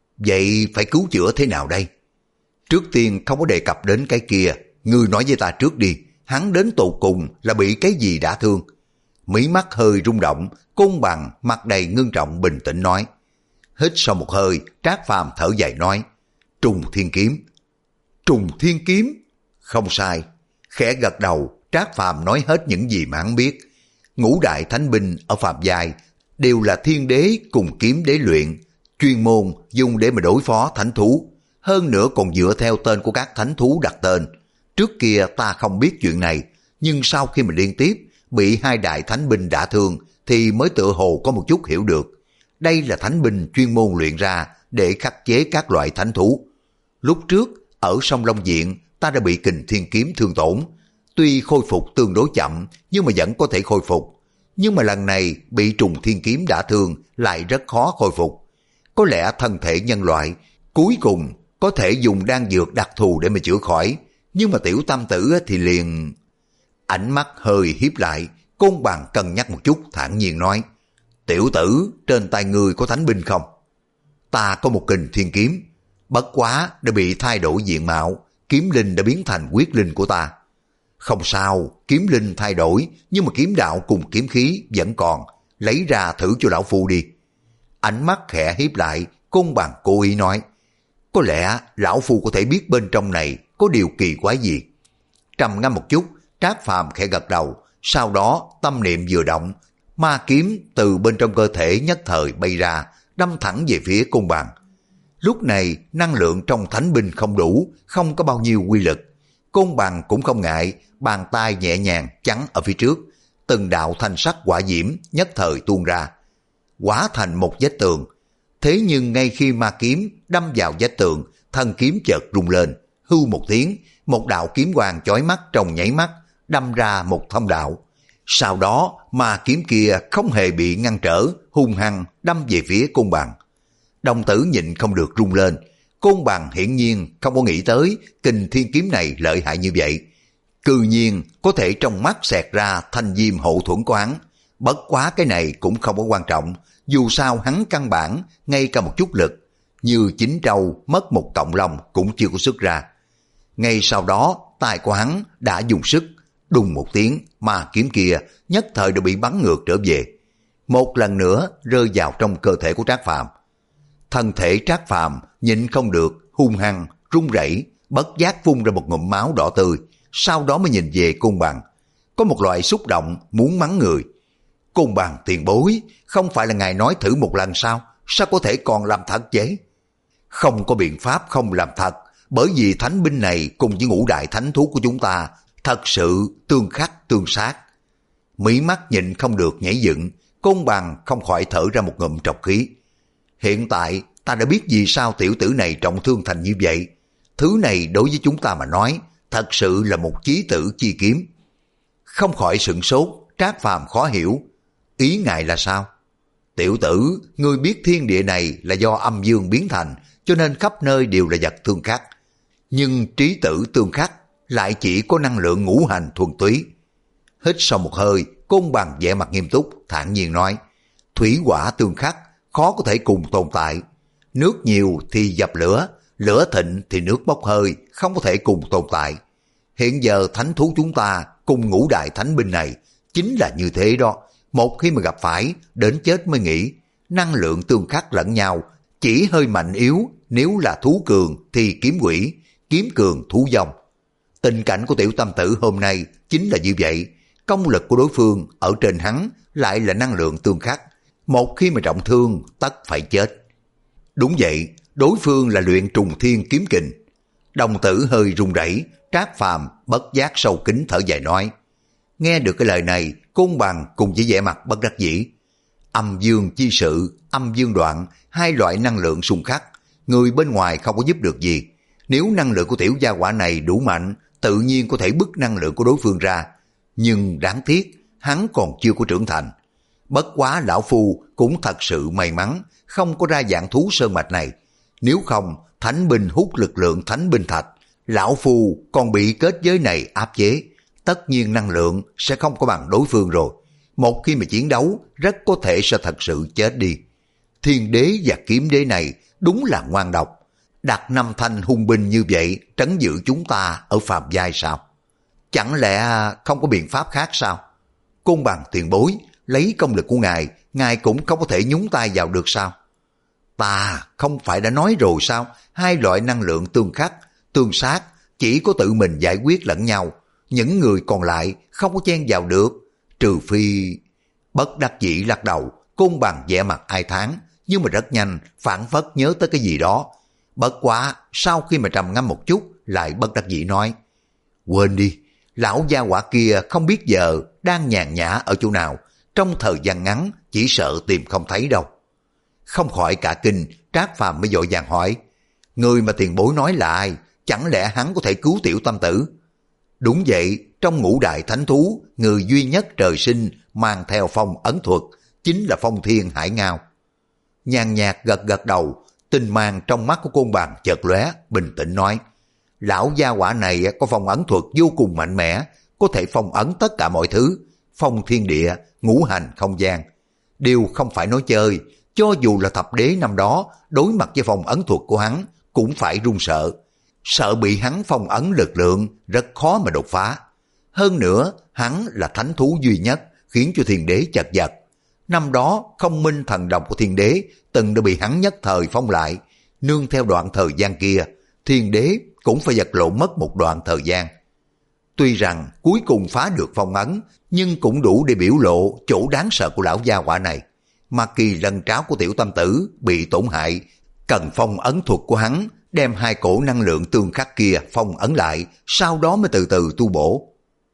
Vậy phải cứu chữa thế nào đây? Trước tiên không có đề cập đến cái kia, ngươi nói với ta trước đi, hắn đến tột cùng là bị cái gì đã thương? Mí mắt hơi rung động, Côn Bằng mặt đầy ngưng trọng bình tĩnh nói. Hít sau một hơi, Trác Phàm thở dài nói, Trùng Thiên Kiếm. Trùng Thiên Kiếm? Không sai. Khẽ gật đầu, Trác Phàm nói hết những gì mà hắn biết. Ngũ đại thánh binh ở Phạm Giai đều là thiên đế cùng kiếm đế luyện, chuyên môn dùng để mà đối phó thánh thú. Hơn nữa còn dựa theo tên của các thánh thú đặt tên. Trước kia ta không biết chuyện này, nhưng sau khi mà liên tiếp bị hai đại thánh binh đả thương thì mới tựa hồ có một chút hiểu được. Đây là thánh binh chuyên môn luyện ra để khắc chế các loại thánh thú. Lúc trước ở sông Long Diện ta đã bị Kình Thiên Kiếm thương tổn. Tuy khôi phục tương đối chậm nhưng mà vẫn có thể khôi phục. Nhưng mà lần này bị Trùng Thiên Kiếm đả thương lại rất khó khôi phục. Có lẽ thân thể nhân loại cuối cùng có thể dùng đan dược đặc thù để mà chữa khỏi. Nhưng mà Tiểu Tam Tử thì liền... Ánh mắt hơi hiếp lại, Côn Bằng cân nhắc một chút thản nhiên nói, Tiểu tử, trên tay ngươi có thánh binh không? Ta có một Kình Thiên Kiếm, bất quá đã bị thay đổi diện mạo, kiếm linh đã biến thành quyết linh của ta. Không sao, kiếm linh thay đổi, nhưng mà kiếm đạo cùng kiếm khí vẫn còn, lấy ra thử cho lão phu đi. Ánh mắt khẽ hiếp lại, Côn Bằng cố ý nói, có lẽ lão phu có thể biết bên trong này có điều kỳ quái gì. Trầm ngâm một chút, Trác Phàm khẽ gật đầu, sau đó tâm niệm vừa động, ma kiếm từ bên trong cơ thể nhất thời bay ra, đâm thẳng về phía Côn Bằng. Lúc này năng lượng trong thánh binh không đủ, không có bao nhiêu quy lực. Côn Bằng cũng không ngại, bàn tay nhẹ nhàng chắn ở phía trước, từng đạo thanh sắc hỏa diễm nhất thời tuôn ra, hóa thành một vách tường. Thế nhưng ngay khi ma kiếm đâm vào vách tường, thân kiếm chợt rung lên, hưu một tiếng, một đạo kiếm quang chói mắt trong nháy mắt đâm ra một thông đạo. Sau đó ma kiếm kia không hề bị ngăn trở, hung hăng đâm về phía Côn Bằng. Đồng tử nhịn không được rung lên. Côn Bằng hiển nhiên không có nghĩ tới Kình Thiên Kiếm này lợi hại như vậy. Cư nhiên có thể trong mắt xẹt ra thanh diêm hộ thuẫn của hắn. Bất quá cái này cũng không có quan trọng, dù sao hắn căn bản ngay cả một chút lực như chín trâu mất một cọng lông cũng chưa có xuất ra. Ngay sau đó tay của hắn đã dùng sức, đùng một tiếng, ma kiếm kia nhất thời đã bị bắn ngược trở về, một lần nữa rơi vào trong cơ thể của Trác Phàm. Thân thể Trác Phàm nhịn không được hung hăng run rẩy, bất giác phun ra một ngụm máu đỏ tươi, sau đó mới nhìn về Côn Bằng, có một loại xúc động muốn mắng người. Côn Bằng tiền bối, không phải là ngài nói thử một lần sao, sao có thể còn làm thật chứ? Không có biện pháp không làm thật, bởi vì thánh binh này cùng với ngũ đại thánh thú của chúng ta thật sự tương khắc tương sát. Mí mắt nhịn không được nhảy dựng, Côn Bằng không khỏi thở ra một ngụm trọc khí. Hiện tại ta đã biết vì sao tiểu tử này trọng thương thành như vậy. Thứ này đối với chúng ta mà nói thật sự là một chí tử chi kiếm. Không khỏi sửng sốt, Trác Phàm khó hiểu. Ý ngài là sao? Tiểu tử, ngươi biết thiên địa này là do âm dương biến thành, cho nên khắp nơi đều là vật tương khắc. Nhưng trí tử tương khắc lại chỉ có năng lượng ngũ hành thuần túy. Hít sau một hơi, Côn Bằng vẻ mặt nghiêm túc, thản nhiên nói, thủy hỏa tương khắc, khó có thể cùng tồn tại. Nước nhiều thì dập lửa, lửa thịnh thì nước bốc hơi, không có thể cùng tồn tại. Hiện giờ thánh thú chúng ta cùng ngũ đại thánh binh này chính là như thế đó. Một khi mà gặp phải, đến chết mới nghĩ, năng lượng tương khắc lẫn nhau, chỉ hơi mạnh yếu, nếu là thú cường thì kiếm quỷ, kiếm cường thú vong. Tình cảnh của tiểu tam tử hôm nay chính là như vậy, công lực của đối phương ở trên hắn lại là năng lượng tương khắc, một khi mà trọng thương tất phải chết. Đúng vậy, đối phương là luyện Trùng Thiên Kiếm Kình. Đồng tử hơi run rẩy, Trác Phàm bất giác sâu kín thở dài nói. Nghe được cái lời này, Côn Bằng cùng với vẻ mặt bất đắc dĩ. Âm dương chi sự, âm dương đoạn, hai loại năng lượng xung khắc, người bên ngoài không có giúp được gì. Nếu năng lượng của tiểu gia hỏa này đủ mạnh, tự nhiên có thể bức năng lượng của đối phương ra. Nhưng đáng tiếc, hắn còn chưa có trưởng thành. Bất quá lão phu cũng thật sự may mắn không có ra dạng thú sơn mạch này. Nếu không, thánh binh hút lực lượng thánh binh thạch, lão phu còn bị kết giới này áp chế. Tất nhiên năng lượng sẽ không có bằng đối phương rồi. Một khi mà chiến đấu, rất có thể sẽ thật sự chết đi. Thiên đế và kiếm đế này đúng là ngoan độc. Đặt năm thanh hung binh như vậy trấn giữ chúng ta ở phàm giai sao? Chẳng lẽ không có biện pháp khác sao? Côn Bằng tiền bối, lấy công lực của ngài, ngài cũng không có thể nhúng tay vào được sao? Ta không phải đã nói rồi sao? Hai loại năng lượng tương khắc, tương sát, chỉ có tự mình giải quyết lẫn nhau. Những người còn lại không có chen vào được. Trừ phi... Bất đắc dĩ lắc đầu, Côn Bằng vẻ mặt ai thán, nhưng mà rất nhanh phản phất nhớ tới cái gì đó. Bất quá sau khi mà trầm ngâm một chút, lại bất đắc dĩ nói: quên đi, lão gia hỏa kia không biết giờ đang nhàn nhã ở chỗ nào, trong thời gian ngắn chỉ sợ tìm không thấy đâu. Không khỏi cả kinh, Trác Phàm mới vội vàng hỏi: người mà tiền bối nói là ai? Chẳng lẽ hắn có thể cứu Tiểu Tam Tử? Đúng vậy, trong ngũ đại thánh thú, người duy nhất trời sinh mang theo phong ấn thuật chính là Phong Thiên Hải Ngao. Nhàn nhạt gật gật đầu, tinh mang trong mắt của Côn Bằng chợt lóe, bình tĩnh nói: lão gia hỏa này có phong ấn thuật vô cùng mạnh mẽ, có thể phong ấn tất cả mọi thứ, phong thiên địa, ngũ hành không gian. Điều không phải nói chơi, cho dù là thập đế năm đó đối mặt với phong ấn thuật của hắn cũng phải run sợ, sợ bị hắn phong ấn lực lượng rất khó mà đột phá. Hơn nữa, hắn là thánh thú duy nhất khiến cho thiên đế chật vật. Năm đó không minh thần đồng của thiên đế từng đã bị hắn nhất thời phong lại, nương theo đoạn thời gian kia, thiên đế cũng phải vật lộn mất một đoạn thời gian. Tuy rằng cuối cùng phá được phong ấn, nhưng cũng đủ để biểu lộ chỗ đáng sợ của lão gia hỏa này. Mà kỳ lân tráo của Tiểu Tam Tử bị tổn hại, cần phong ấn thuật của hắn đem hai cổ năng lượng tương khắc kia phong ấn lại, sau đó mới từ từ tu bổ.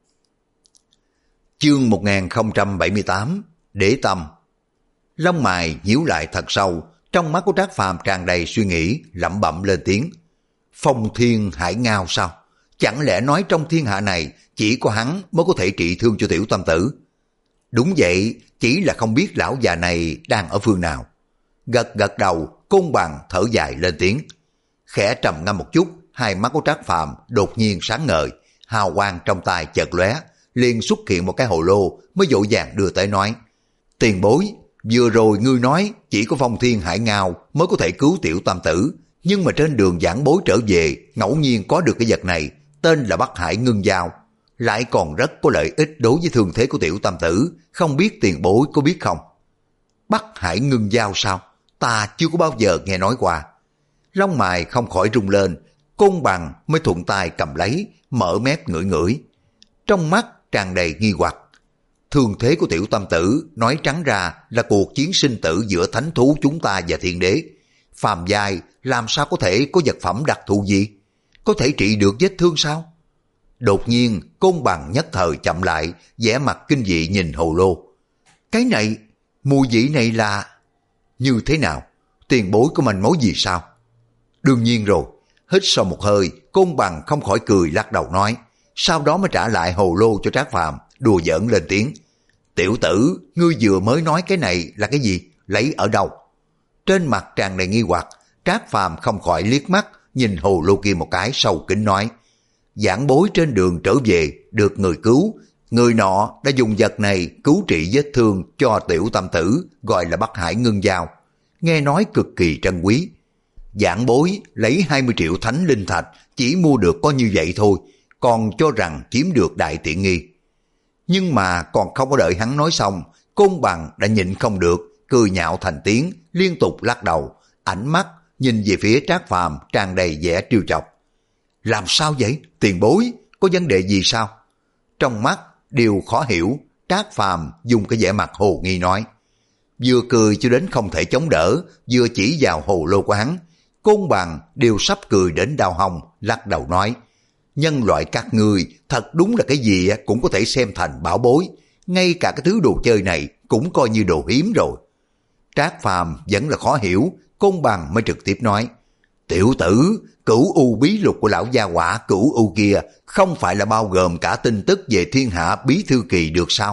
Chương một nghìn không trăm bảy mươi tám, Đế Tâm. Lông mày nhíu lại thật sâu, trong mắt của Trác Phàm tràn đầy suy nghĩ, lẩm bẩm lên tiếng: Phong Thiên Hải Ngao sao? Chẳng lẽ nói trong thiên hạ này chỉ có hắn mới có thể trị thương cho Tiểu Tam Tử? Đúng vậy, chỉ là không biết lão già này đang ở phương nào. Gật gật đầu, Côn Bằng thở dài lên tiếng. Khẽ trầm ngâm một chút, hai mắt của Trác Phàm đột nhiên sáng ngời, hào quang trong tay chợt lóe, liền xuất hiện một cái hồ lô, mới vội vàng đưa tới nói: tiền bối, vừa rồi ngươi nói chỉ có Phong Thiên Hải Ngao mới có thể cứu Tiểu Tam Tử, nhưng mà trên đường giảng bối trở về ngẫu nhiên có được cái vật này, tên là Bắc Hải Ngưng Dao, lại còn rất có lợi ích đối với thương thế của Tiểu Tam Tử, không biết tiền bối có biết không? Bắc Hải Ngưng Dao sao? Ta chưa có bao giờ nghe nói qua. Lông mày không khỏi rung lên, Côn Bằng mới thuận tay cầm lấy, mở mép ngửi ngửi. Trong mắt tràn đầy nghi hoặc. Thương thế của Tiểu Tam Tử nói trắng ra là cuộc chiến sinh tử giữa thánh thú chúng ta và thiên đế. Phàm giai làm sao có thể có vật phẩm đặc thù gì? Có thể trị được vết thương sao? Đột nhiên Côn Bằng nhất thời chậm lại, vẻ mặt kinh dị nhìn hồ lô. Cái này, mùi vị này là... Như thế nào? Tiền bối có manh mối gì sao? Đương nhiên rồi. Hít sâu một hơi, Côn Bằng không khỏi cười lắc đầu nói, sau đó mới trả lại hồ lô cho Trác Phàm, đùa giỡn lên tiếng: Tiểu tử, ngươi vừa mới nói cái này là cái gì? Lấy ở đâu? Trên mặt tràn đầy nghi hoặc, Trác Phàm không khỏi liếc mắt nhìn hồ lô kia một cái, sâu kín nói: giảng bối trên đường trở về được người cứu, người nọ đã dùng vật này cứu trị vết thương cho Tiểu Tam Tử, gọi là Bắc Hải Ngưng Dao, nghe nói cực kỳ trân quý. Giảng bối lấy hai mươi triệu thánh linh thạch chỉ mua được có như vậy thôi, còn cho rằng chiếm được đại tiện nghi. Nhưng mà còn không có đợi hắn nói xong, Côn Bằng đã nhịn không được, cười nhạo thành tiếng, liên tục lắc đầu, ánh mắt nhìn về phía Trác Phàm tràn đầy vẻ trêu chọc. Làm sao vậy? Tiền bối, có vấn đề gì sao? Trong mắt đều khó hiểu, Trác Phàm dùng cái vẻ mặt hồ nghi nói. Vừa cười cho đến không thể chống đỡ, vừa chỉ vào hồ lô của hắn. Côn Bằng đều sắp cười đến đau hông, lắc đầu nói: nhân loại các ngươi thật đúng là cái gì cũng có thể xem thành bảo bối, ngay cả cái thứ đồ chơi này cũng coi như đồ hiếm rồi. Trác Phàm vẫn là khó hiểu, Côn Bằng mới trực tiếp nói: tiểu tử, cửu u bí lục của lão gia hỏa cửu u kia không phải là bao gồm cả tin tức về thiên hạ bí thư kỳ được sao?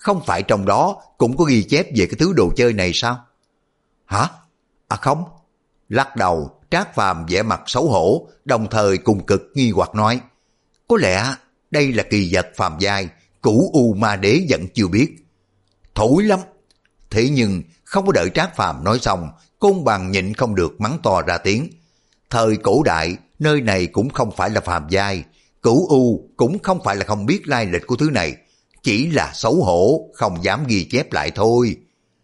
không phải trong đó cũng có ghi chép về cái thứ đồ chơi này sao? Hả? À không. Lắc đầu, Trác Phàm vẻ mặt xấu hổ, đồng thời cùng cực nghi hoặc nói, có lẽ đây là kỳ vật phàm giai, cửu U Ma Đế vẫn chưa biết. Thổi lắm. Thế nhưng không có đợi Trác Phàm nói xong, Côn Bằng nhịn không được mắng to ra tiếng. Thời cổ đại, nơi này cũng không phải là phàm giai, cửu U cũng không phải là không biết lai lịch của thứ này, chỉ là xấu hổ, không dám ghi chép lại thôi.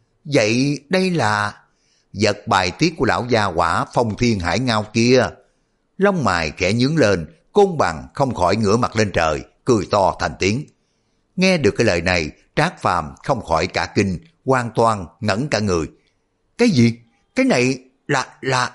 Vậy đây là vật bài tiết của lão gia hỏa Phong Thiên Hải Ngao kia. Lông mày khẽ nhướng lên, Côn Bằng không khỏi ngửa mặt lên trời, cười to thành tiếng. Nghe được cái lời này, Trác Phàm không khỏi cả kinh, hoàn toàn ngẩn cả người. Cái gì? Cái này là... là...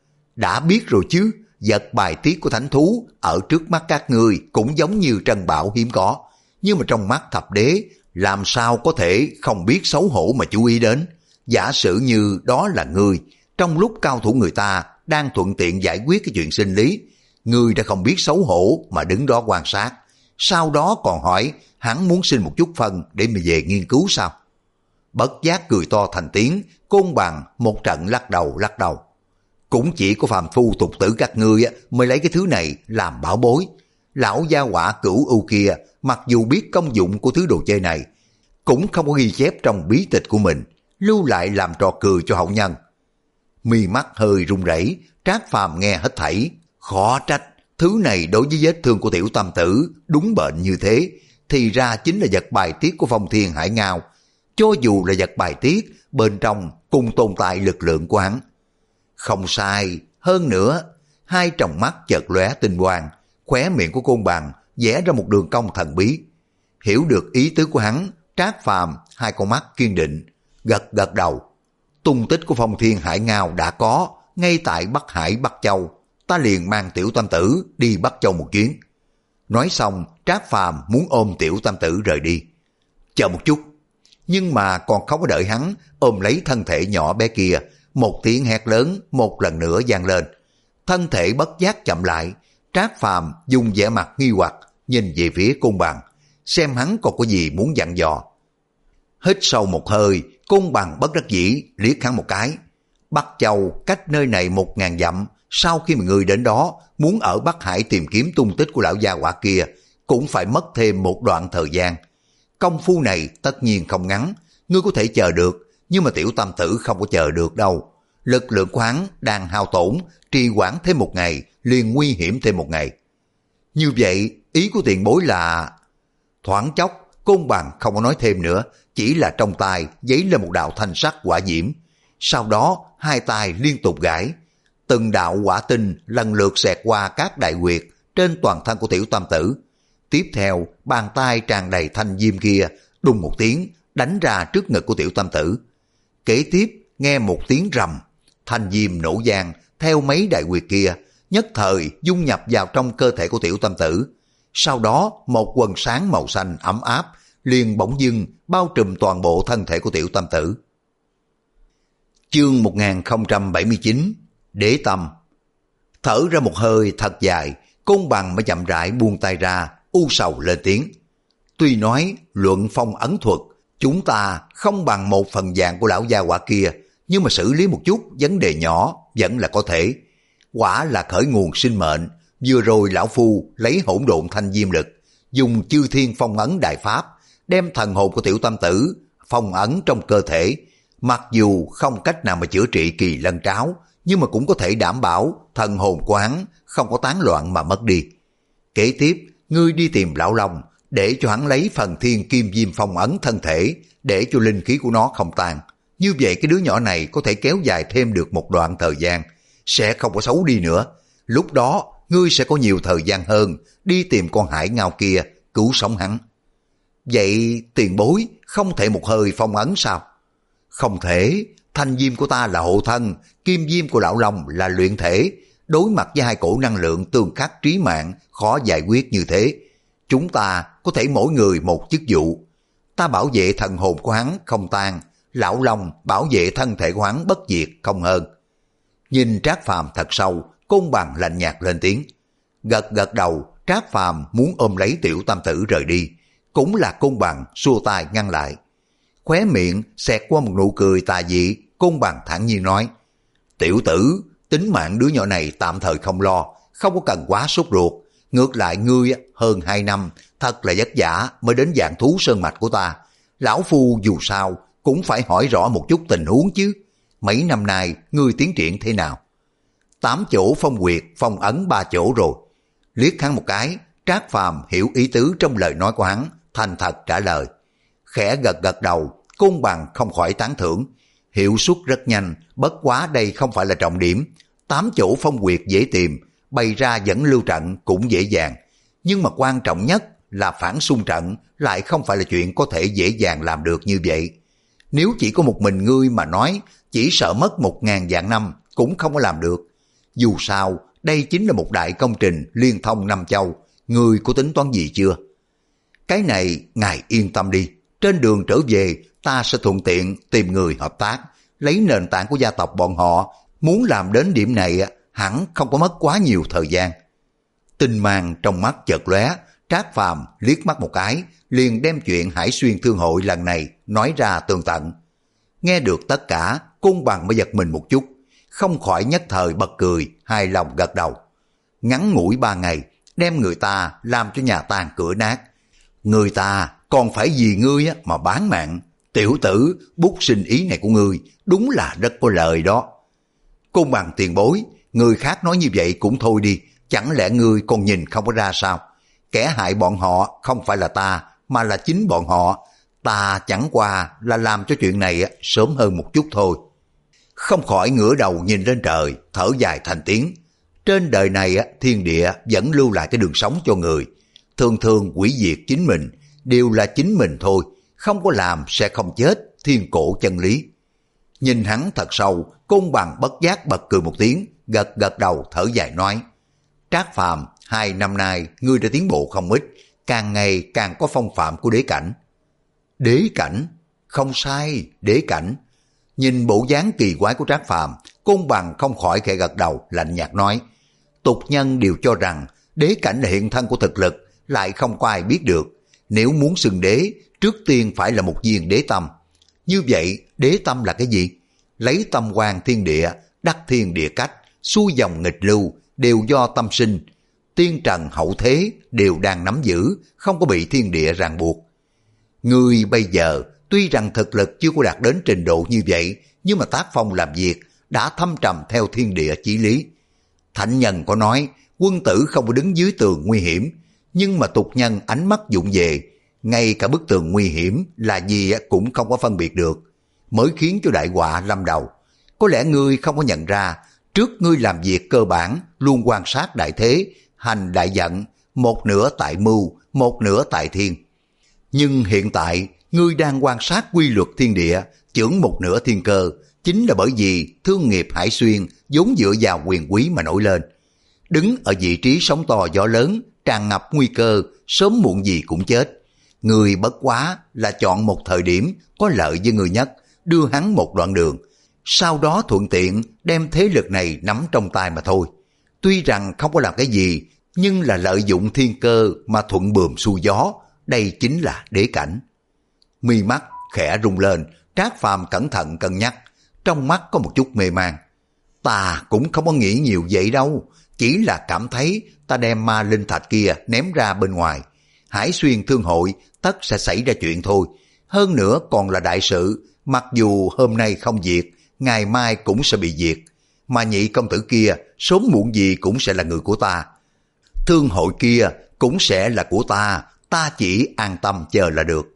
Đã biết rồi chứ, vật bài tiết của thánh thú ở trước mắt các ngươi cũng giống như trân bảo hiếm có. Nhưng mà trong mắt thập đế, làm sao có thể không biết xấu hổ mà chú ý đến. Giả sử như đó là ngươi, trong lúc cao thủ người ta đang thuận tiện giải quyết cái chuyện sinh lý, ngươi đã không biết xấu hổ mà đứng đó quan sát. Sau đó còn hỏi hắn muốn xin một chút phân để mà về nghiên cứu sao? Bất giác cười to thành tiếng, Côn Bằng một trận lắc đầu lắc đầu. Cũng chỉ có phàm phu tục tử các ngươi mới lấy cái thứ này làm bảo bối. Lão gia hỏa cửu ưu kia mặc dù biết công dụng của thứ đồ chơi này, cũng không có ghi chép trong bí tịch của mình, lưu lại làm trò cười cho hậu nhân. Mi mắt hơi run rẩy, Trác Phàm nghe hết thảy, khó trách thứ này đối với vết thương của tiểu tam tử đúng bệnh như thế, thì ra chính là vật bài tiết của Phong Thiên Hải Ngao. Cho dù là vật bài tiết, bên trong cùng tồn tại lực lượng của hắn. Không sai, hơn nữa, hai tròng mắt chợt lóe tinh quang, khóe miệng của Côn Bằng vẽ ra một đường cong thần bí. Hiểu được ý tứ của hắn, Trác Phàm hai con mắt kiên định, gật gật đầu. Tung tích của Phong Thiên Hải Ngao đã có, ngay tại Bắc Hải Bắc Châu, ta liền mang tiểu tam tử đi Bắc Châu một chuyến. Nói xong, Trác Phàm muốn ôm tiểu tam tử rời đi. Chờ một chút, nhưng mà còn không có đợi hắn ôm lấy thân thể nhỏ bé kia, một tiếng hét lớn một lần nữa vang lên. Thân thể bất giác chậm lại, Trác Phàm dùng vẻ mặt nghi hoặc nhìn về phía Côn Bằng, xem hắn còn có gì muốn dặn dò. Hít sâu một hơi, Côn Bằng bất đắc dĩ liếc hắn một cái. Bắc Châu cách nơi này một ngàn dặm, sau khi mà người đến đó muốn ở Bắc Hải tìm kiếm tung tích của lão gia hỏa kia cũng phải mất thêm một đoạn thời gian. Công phu này tất nhiên không ngắn, ngươi có thể chờ được, nhưng mà tiểu tam tử không có chờ được đâu. Lực lượng của hắn đang hao tổn, trì hoãn thêm một ngày liền nguy hiểm thêm một ngày. Như vậy ý của tiền bối là... Thoáng chốc Côn Bằng không có nói thêm nữa, chỉ là trong tay giấy lên một đạo thanh sắc hỏa diễm. Sau đó hai tay liên tục gãi, từng đạo hỏa tinh lần lượt xẹt qua các đại huyệt trên toàn thân của tiểu tam tử. Tiếp theo bàn tay tràn đầy thanh diêm kia đùng một tiếng đánh ra trước ngực của tiểu tam tử. Kế tiếp nghe một tiếng rầm, thanh diêm nổ vang theo mấy đại huyệt kia, nhất thời dung nhập vào trong cơ thể của tiểu tam tử. Sau đó một quần sáng màu xanh ấm áp liền bỗng dưng bao trùm toàn bộ thân thể của tiểu tam tử. Chương một nghìn không trăm bảy mươi chín, Đế Tâm. Thở ra một hơi thật dài, Côn Bằng mới chậm rãi buông tay ra, u sầu lên tiếng. Tuy nói luận phong ấn thuật, chúng ta không bằng một phần vàng của lão gia hỏa kia, nhưng mà xử lý một chút vấn đề nhỏ vẫn là có thể. Quả là khởi nguồn sinh mệnh, vừa rồi lão phu lấy hỗn độn thanh diêm lực, dùng chư thiên phong ấn đại pháp, đem thần hồn của tiểu tam tử phong ấn trong cơ thể. Mặc dù không cách nào mà chữa trị kỳ lân tráo, nhưng mà cũng có thể đảm bảo thần hồn của hắn không có tán loạn mà mất đi. Kế tiếp, ngươi đi tìm lão Long, để cho hắn lấy phần thiên kim diêm phong ấn thân thể, để cho linh khí của nó không tan. Như vậy cái đứa nhỏ này có thể kéo dài thêm được một đoạn thời gian, sẽ không có xấu đi nữa. Lúc đó, ngươi sẽ có nhiều thời gian hơn đi tìm con hải ngao kia, cứu sống hắn. Vậy tiền bối không thể một hơi phong ấn sao? Không thể, thanh diêm của ta là hộ thân, kim diêm của lão Long là luyện thể. Đối mặt với hai cổ năng lượng tương khắc trí mạng, khó giải quyết như thế. Chúng ta có thể mỗi người một chức vụ. Ta bảo vệ thần hồn của hắn không tan, lão Long bảo vệ thân thể của hắn bất diệt không hơn. Nhìn Trác Phàm thật sâu, Côn Bằng lạnh nhạt lên tiếng. Gật gật đầu, Trác Phàm muốn ôm lấy tiểu tam tử rời đi. cũng là Côn Bằng xua tay ngăn lại. Khóe miệng xẹt qua một nụ cười tà dị, Côn Bằng thản nhiên nói, tiểu tử, tính mạng đứa nhỏ này tạm thời không lo, không có cần quá sốt ruột. Ngược lại ngươi hơn hai năm, thật là vất vả mới đến dạng thú sơn mạch của ta. Lão Phu dù sao cũng phải hỏi rõ một chút tình huống chứ. Mấy năm nay ngươi tiến triển thế nào? Tám chỗ phong quyệt, phong ấn ba chỗ rồi. Liếc hắn một cái, Trác Phàm hiểu ý tứ trong lời nói của hắn, thành thật trả lời. Khẽ gật gật đầu, Côn Bằng không khỏi tán thưởng. Hiệu suất rất nhanh, bất quá đây không phải là trọng điểm. Tám chỗ phong quyệt dễ tìm, bày ra dẫn lưu trận cũng dễ dàng. Nhưng mà quan trọng nhất là phản xung trận lại không phải là chuyện có thể dễ dàng làm được như vậy. Nếu chỉ có một mình ngươi mà nói, chỉ sợ mất một ngàn vạn năm cũng không có làm được. Dù sao, đây chính là một đại công trình liên thông năm châu, ngươi có tính toán gì chưa? Cái này ngài yên tâm đi, trên đường trở về ta sẽ thuận tiện tìm người hợp tác, lấy nền tảng của gia tộc bọn họ, muốn làm đến điểm này hẳn không có mất quá nhiều thời gian. Tinh mang trong mắt chợt lóe, Trác Phàm liếc mắt một cái, liền đem chuyện Hải Xuyên Thương hội lần này nói ra tường tận. Nghe được tất cả, Côn Bằng mới giật mình một chút, không khỏi nhất thời bật cười, hài lòng gật đầu. Ngắn ngủi ba ngày, đem người ta làm cho nhà tan cửa nát. Người ta còn phải vì ngươi mà bán mạng. Tiểu tử, bút sinh ý này của ngươi đúng là rất có lời đó. Côn Bằng tiền bối, người khác nói như vậy cũng thôi đi, chẳng lẽ ngươi còn nhìn không có ra sao? Kẻ hại bọn họ không phải là ta, mà là chính bọn họ. Ta chẳng qua là làm cho chuyện này sớm hơn một chút thôi. Không khỏi ngửa đầu nhìn lên trời, thở dài thành tiếng. Trên đời này thiên địa vẫn lưu lại cái đường sống cho người. Thường thường hủy diệt chính mình, đều là chính mình thôi. Không có làm sẽ không chết, thiên cổ chân lý. Nhìn hắn thật sâu, Côn Bằng bất giác bật cười một tiếng, gật gật đầu thở dài nói. Trác Phàm, hai năm nay ngươi đã tiến bộ không ít, càng ngày càng có phong phạm của đế cảnh. Đế cảnh? Không sai, đế cảnh. Nhìn bộ dáng kỳ quái của Trác Phàm, Côn Bằng không khỏi khẽ gật đầu, lạnh nhạt nói. Tục nhân đều cho rằng đế cảnh là hiện thân của thực lực, lại không có ai biết được. Nếu muốn xưng đế, trước tiên phải là một viên đế tâm. Như vậy, đế tâm là cái gì? Lấy tâm quan thiên địa, đắc thiên địa cách, xuôi dòng nghịch lưu, đều do tâm sinh. Tiên trần hậu thế đều đang nắm giữ, không có bị thiên địa ràng buộc. Người bây giờ, tuy rằng thực lực chưa có đạt đến trình độ như vậy, nhưng mà tác phong làm việc đã thâm trầm theo thiên địa chí lý. Thạnh nhân có nói, quân tử không có đứng dưới tường nguy hiểm, nhưng mà tục nhân ánh mắt dụng về, ngay cả bức tường nguy hiểm là gì cũng không có phân biệt được, mới khiến cho đại họa lâm đầu. Có lẽ ngươi không có nhận ra, trước ngươi làm việc cơ bản luôn quan sát đại thế, hành đại vận, một nửa tại mưu, một nửa tại thiên. Nhưng hiện tại, ngươi đang quan sát quy luật thiên địa, chưởng một nửa thiên cơ, chính là bởi vì thương nghiệp Hải Xuyên vốn dựa vào quyền quý mà nổi lên. Đứng ở vị trí sóng to gió lớn, tràn ngập nguy cơ, sớm muộn gì cũng chết. Người bất quá là chọn một thời điểm có lợi với người nhất, đưa hắn một đoạn đường, sau đó thuận tiện đem thế lực này nắm trong tay mà thôi. Tuy rằng không có làm cái gì, nhưng là lợi dụng thiên cơ mà thuận buồm xuôi gió, đây chính là đế cảnh. Mi mắt khẽ rung lên, Trác Phàm cẩn thận cân nhắc, trong mắt có một chút mê man. Ta cũng không có nghĩ nhiều vậy đâu, chỉ là cảm thấy ta đem ma linh thạch kia ném ra bên ngoài, Hải Xuyên Thương hội tất sẽ xảy ra chuyện thôi. Hơn nữa còn là đại sự, mặc dù hôm nay không diệt, ngày mai cũng sẽ bị diệt. Mà nhị công tử kia sớm muộn gì cũng sẽ là người của ta. Thương hội kia cũng sẽ là của ta, ta chỉ an tâm chờ là được.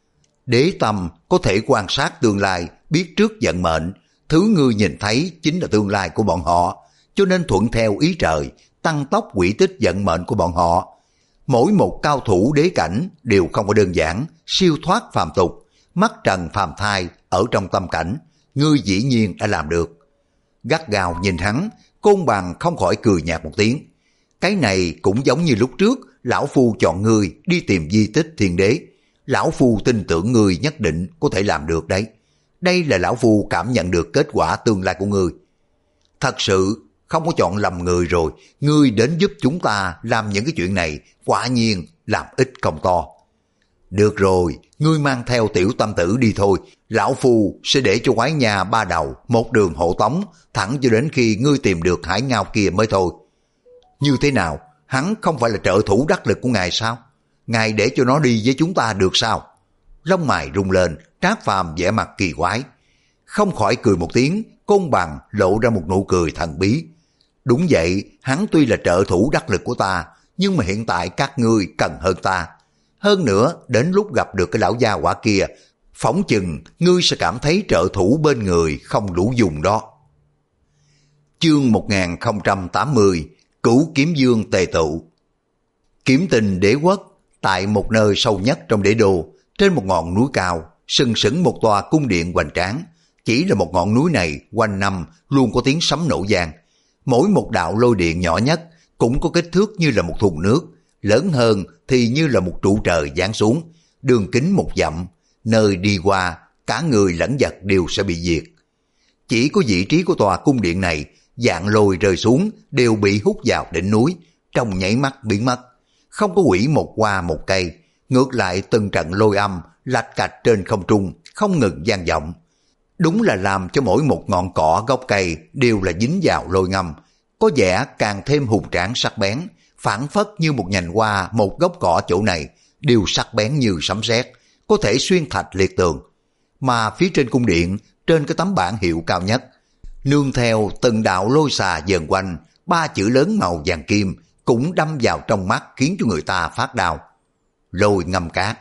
Đế tâm có thể quan sát tương lai, biết trước vận mệnh. Thứ ngươi nhìn thấy chính là tương lai của bọn họ, cho nên thuận theo ý trời, tăng tốc quỹ tích vận mệnh của bọn họ. Mỗi một cao thủ đế cảnh đều không có đơn giản, siêu thoát phàm tục, mắt trần phàm thai ở trong tâm cảnh, ngươi dĩ nhiên đã làm được. Gắt gao nhìn hắn, Côn Bằng không khỏi cười nhạt một tiếng. Cái này cũng giống như lúc trước, lão phu chọn ngươi đi tìm di tích thiên đế. Lão phu tin tưởng ngươi nhất định có thể làm được đấy. Đây là lão phu cảm nhận được kết quả tương lai của ngươi. Thật sự không có chọn lầm người rồi, ngươi đến giúp chúng ta làm những cái chuyện này, quả nhiên làm ít công to. Được rồi, ngươi mang theo tiểu tâm tử đi thôi, lão phu sẽ để cho quái nhà ba đầu một đường hộ tống thẳng cho đến khi ngươi tìm được hải ngao kia mới thôi. Như thế nào, hắn không phải là trợ thủ đắc lực của ngài sao? Ngài để cho nó đi với chúng ta được sao? Lông mày rung lên, Trác Phàm vẻ mặt kỳ quái. Không khỏi cười một tiếng, Côn Bằng lộ ra một nụ cười thần bí. Đúng vậy, hắn tuy là trợ thủ đắc lực của ta, nhưng mà hiện tại các ngươi cần hơn ta. Hơn nữa, đến lúc gặp được cái lão gia quả kia, phỏng chừng ngươi sẽ cảm thấy trợ thủ bên người không đủ dùng đó. Chương một nghìn không trăm tám mươi, Cửu Kiếm Dương tề tụ. Kiếm Tình đế quốc, tại một nơi sâu nhất trong đế đô, trên một ngọn núi cao, sừng sững một tòa cung điện hoành tráng. Chỉ là một ngọn núi này quanh năm luôn có tiếng sấm nổ vang. Mỗi một đạo lôi điện nhỏ nhất cũng có kích thước như là một thùng nước, lớn hơn thì như là một trụ trời giáng xuống, đường kính một dặm, nơi đi qua cả người lẫn vật đều sẽ bị diệt. Chỉ có vị trí của tòa cung điện này, dạng lôi rơi xuống đều bị hút vào đỉnh núi, trong nháy mắt biến mất, không có quỷ một hoa một cây. Ngược lại từng trận lôi âm lạch cạch trên không trung không ngừng vang vọng, đúng là làm cho mỗi một ngọn cỏ gốc cây đều là dính vào lôi ngâm, có vẻ càng thêm hùng tráng sắc bén, phảng phất như một nhành hoa một gốc cỏ chỗ này đều sắc bén như sấm sét, có thể xuyên thạch liệt tường. Mà phía trên cung điện, trên cái tấm bảng hiệu cao nhất, nương theo từng đạo lôi xà vờn quanh, ba chữ lớn màu vàng kim cũng đâm vào trong mắt khiến cho người ta phát đau. Lôi ngâm cát.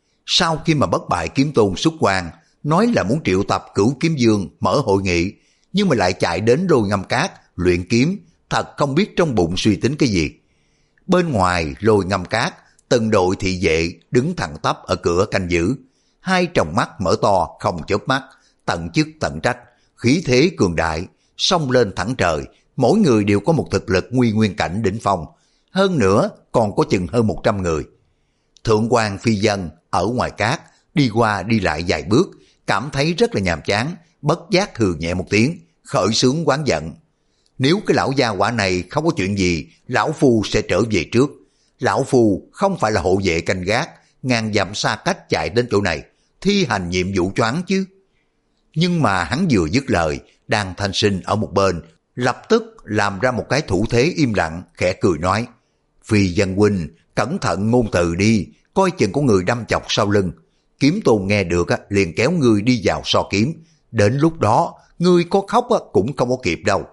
Sau khi mà bất bại kiếm tôn xuất quan, nói là muốn triệu tập Cửu Kiếm Dương mở hội nghị, nhưng mà lại chạy đến lôi ngâm cát luyện kiếm, thật không biết trong bụng suy tính cái gì. Bên ngoài lôi ngâm cát, từng đội thị vệ đứng thẳng tắp ở cửa canh giữ, hai tròng mắt mở to không chớp mắt, tận chức tận trách, khí thế cường đại, xông lên thẳng trời, mỗi người đều có một thực lực nguy nguyên cảnh đỉnh phong, hơn nữa còn có chừng hơn một trăm người. Thượng quan Phi Dân ở ngoài cát, đi qua đi lại vài bước, cảm thấy rất là nhàm chán, bất giác hừ nhẹ một tiếng, khởi xướng oán giận. Nếu cái lão gia quả này không có chuyện gì, lão phu sẽ trở về trước. Lão phu không phải là hộ vệ canh gác, ngàn dặm xa cách chạy đến chỗ này, thi hành nhiệm vụ choáng chứ. Nhưng mà hắn vừa dứt lời, Đan Thanh Sinh ở một bên, lập tức làm ra một cái thủ thế im lặng, khẽ cười nói: Phi Dân huynh, cẩn thận ngôn từ đi, coi chừng có người đâm chọc sau lưng. Kiếm Tôn nghe được liền kéo ngươi đi vào so kiếm, đến lúc đó ngươi có khóc cũng không có kịp đâu.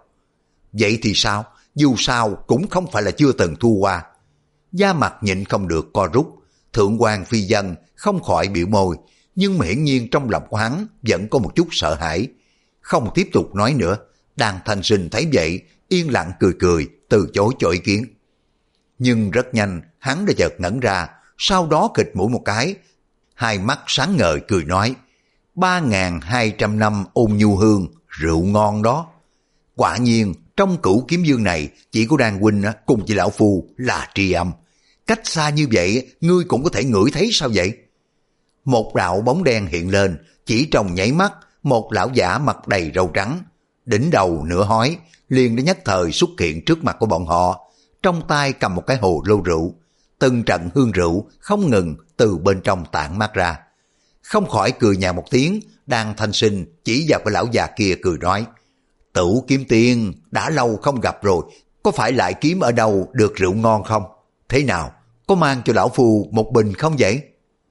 Vậy thì sao? Dù sao cũng không phải là chưa từng thua qua. Da mặt nhịn không được co rút, Thượng quan Phi Dân không khỏi biểu môi, nhưng mà hiển nhiên trong lòng của hắn vẫn có một chút sợ hãi. Không tiếp tục nói nữa, Đan Thanh Sinh thấy vậy, yên lặng cười cười, từ chối cho ý kiến. Nhưng rất nhanh, hắn đã chợt ngẩn ra, sau đó khịt mũi một cái, hai mắt sáng ngời cười nói: ba ngàn hai trăm năm ôn nhu hương, rượu ngon đó. Quả nhiên, trong Cửu Kiếm Dương này, chỉ có Đan huynh cùng chị lão phu là tri âm. Cách xa như vậy, ngươi cũng có thể ngửi thấy sao vậy? Một đạo bóng đen hiện lên, chỉ trong nháy mắt, một lão giả mặt đầy râu trắng, đỉnh đầu nửa hói, liền đã nhất thời xuất hiện trước mặt của bọn họ, trong tay cầm một cái hồ lô rượu, từng trận hương rượu không ngừng từ bên trong tản mát ra. Không khỏi cười nhạt một tiếng, Đan Thanh Sinh chỉ vào cái lão già kia cười nói: Tửu Kiếm Tiên, đã lâu không gặp rồi, có phải lại kiếm ở đâu được rượu ngon không? Thế nào, có mang cho lão phu một bình không vậy?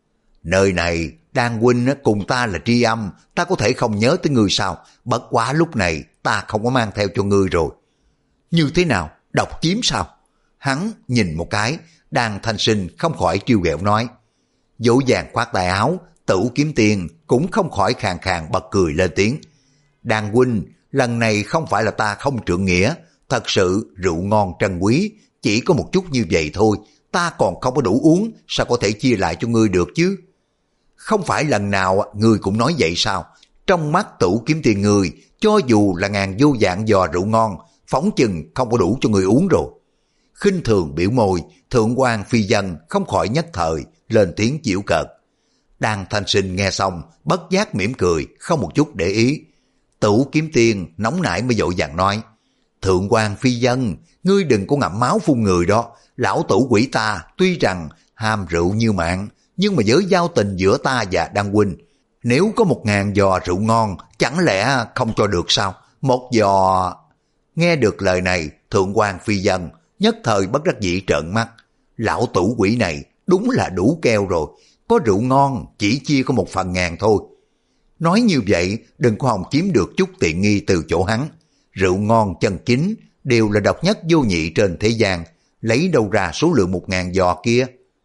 Nơi này, Đan huynh cùng ta là tri âm, ta có thể không nhớ tới ngươi sao? Bất quá lúc này ta không có mang theo cho ngươi rồi. Như thế nào, độc chiếm sao? Hắn nhìn một cái, Đan Thanh Sinh không khỏi trêu ghẹo nói. Dỗ dàng khoát tay áo, Tửu Kiếm Tiên cũng không khỏi khàn khàn bật cười lên tiếng. Đan huynh, lần này không phải là ta không trượng nghĩa, thật sự rượu ngon trân quý, chỉ có một chút như vậy thôi, ta còn không có đủ uống, sao có thể chia lại cho ngươi được chứ? Không phải lần nào ngươi cũng nói vậy sao? Trong mắt Tửu Kiếm Tiên ngươi, cho dù là ngàn vô dạng giò rượu ngon, phóng chừng không có đủ cho ngươi uống rồi. Khinh thường biểu môi, Thượng quan Phi Dân không khỏi nhất thời lên tiếng giễu cợt. Đan Thanh Sinh nghe xong bất giác mỉm cười, không một chút để ý. Tửu Kiếm Tiên nóng nảy mới vội vàng nói: Thượng quan Phi Dân, ngươi đừng có ngậm máu phun người đó. Lão tử quỷ ta tuy rằng ham rượu như mạng, nhưng mà với giao tình giữa ta và Đan huynh, nếu có một ngàn giò rượu ngon, chẳng lẽ không cho được sao? Một giò... Nghe được lời này, Thượng quan Phi Vân nhất thời bất đắc dĩ trợn mắt. Lão tủ quỷ này đúng là đủ keo rồi, có rượu ngon chỉ chia có một phần ngàn thôi. Nói như vậy đừng có hòng chiếm được chút tiện nghi từ chỗ hắn. Rượu ngon chân chính đều là độc nhất vô nhị trên thế gian, lấy đâu ra số lượng một ngàn giò kia.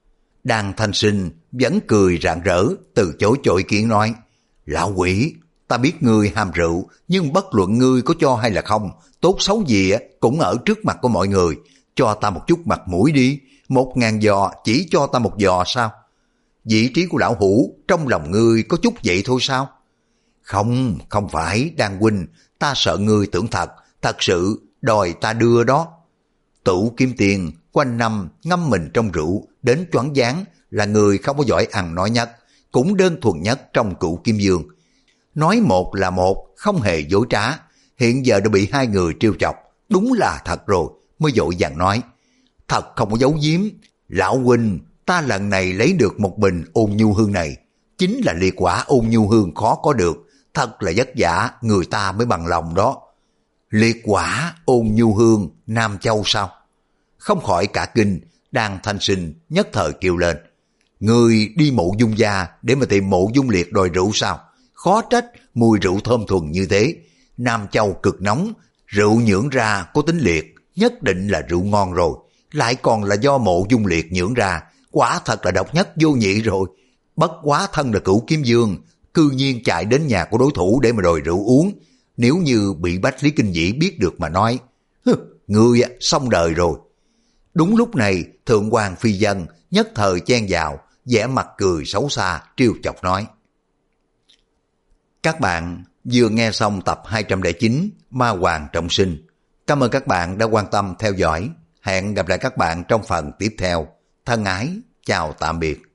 Đan Thanh Sinh vẫn cười rạng rỡ, từ chối chối kiến nói, lão quỷ, ta biết ngươi ham rượu, nhưng bất luận ngươi có cho hay là không, tốt xấu gì cũng ở trước mặt của mọi người, cho ta một chút mặt mũi đi, một ngàn giò chỉ cho ta một giò sao? Vị trí của lão hủ trong lòng ngươi có chút vậy thôi sao? Không, không phải Đan huynh, ta sợ ngươi tưởng thật, thật sự đòi ta đưa đó. Tửu Kiếm Tiên quanh năm ngâm mình trong rượu đến choáng váng, là người không có giỏi ăn nói nhất, cũng đơn thuần nhất trong Cửu Kim Dương. Nói một là một, không hề dối trá, hiện giờ đã bị hai người trêu chọc, đúng là thật rồi, mới vội vàng nói, thật không có giấu giếm, lão huynh, ta lần này lấy được một bình ôn nhu hương này, chính là liệt quả ôn nhu hương khó có được, thật là vất vả người ta mới bằng lòng đó. Liệt quả ôn nhu hương Nam Châu sao? Không khỏi cả kinh, Đan Thanh Sinh nhất thời kêu lên, người đi Mộ Dung gia để mà tìm Mộ Dung Liệt đòi rượu sao? Khó trách mùi rượu thơm thuần như thế. Nam Châu cực nóng, rượu nhưỡng ra có tính liệt, nhất định là rượu ngon rồi, lại còn là do Mộ Dung Liệt nhưỡng ra, quả thật là độc nhất vô nhị rồi. Bất quá thân là Cửu Kiếm Dương, cư nhiên chạy đến nhà của đối thủ để mà đòi rượu uống, nếu như bị Bách Lý Kinh Vĩ biết được mà nói, ngươi xong đời rồi. Đúng lúc này, Thượng quan Phi Vân nhất thời chen vào, vẻ mặt cười xấu xa, trêu chọc nói. Các bạn vừa nghe xong tập hai trăm lẻ chín Ma Hoàng Trọng Sinh. Cảm ơn các bạn đã quan tâm theo dõi. Hẹn gặp lại các bạn trong phần tiếp theo. Thân ái, chào tạm biệt.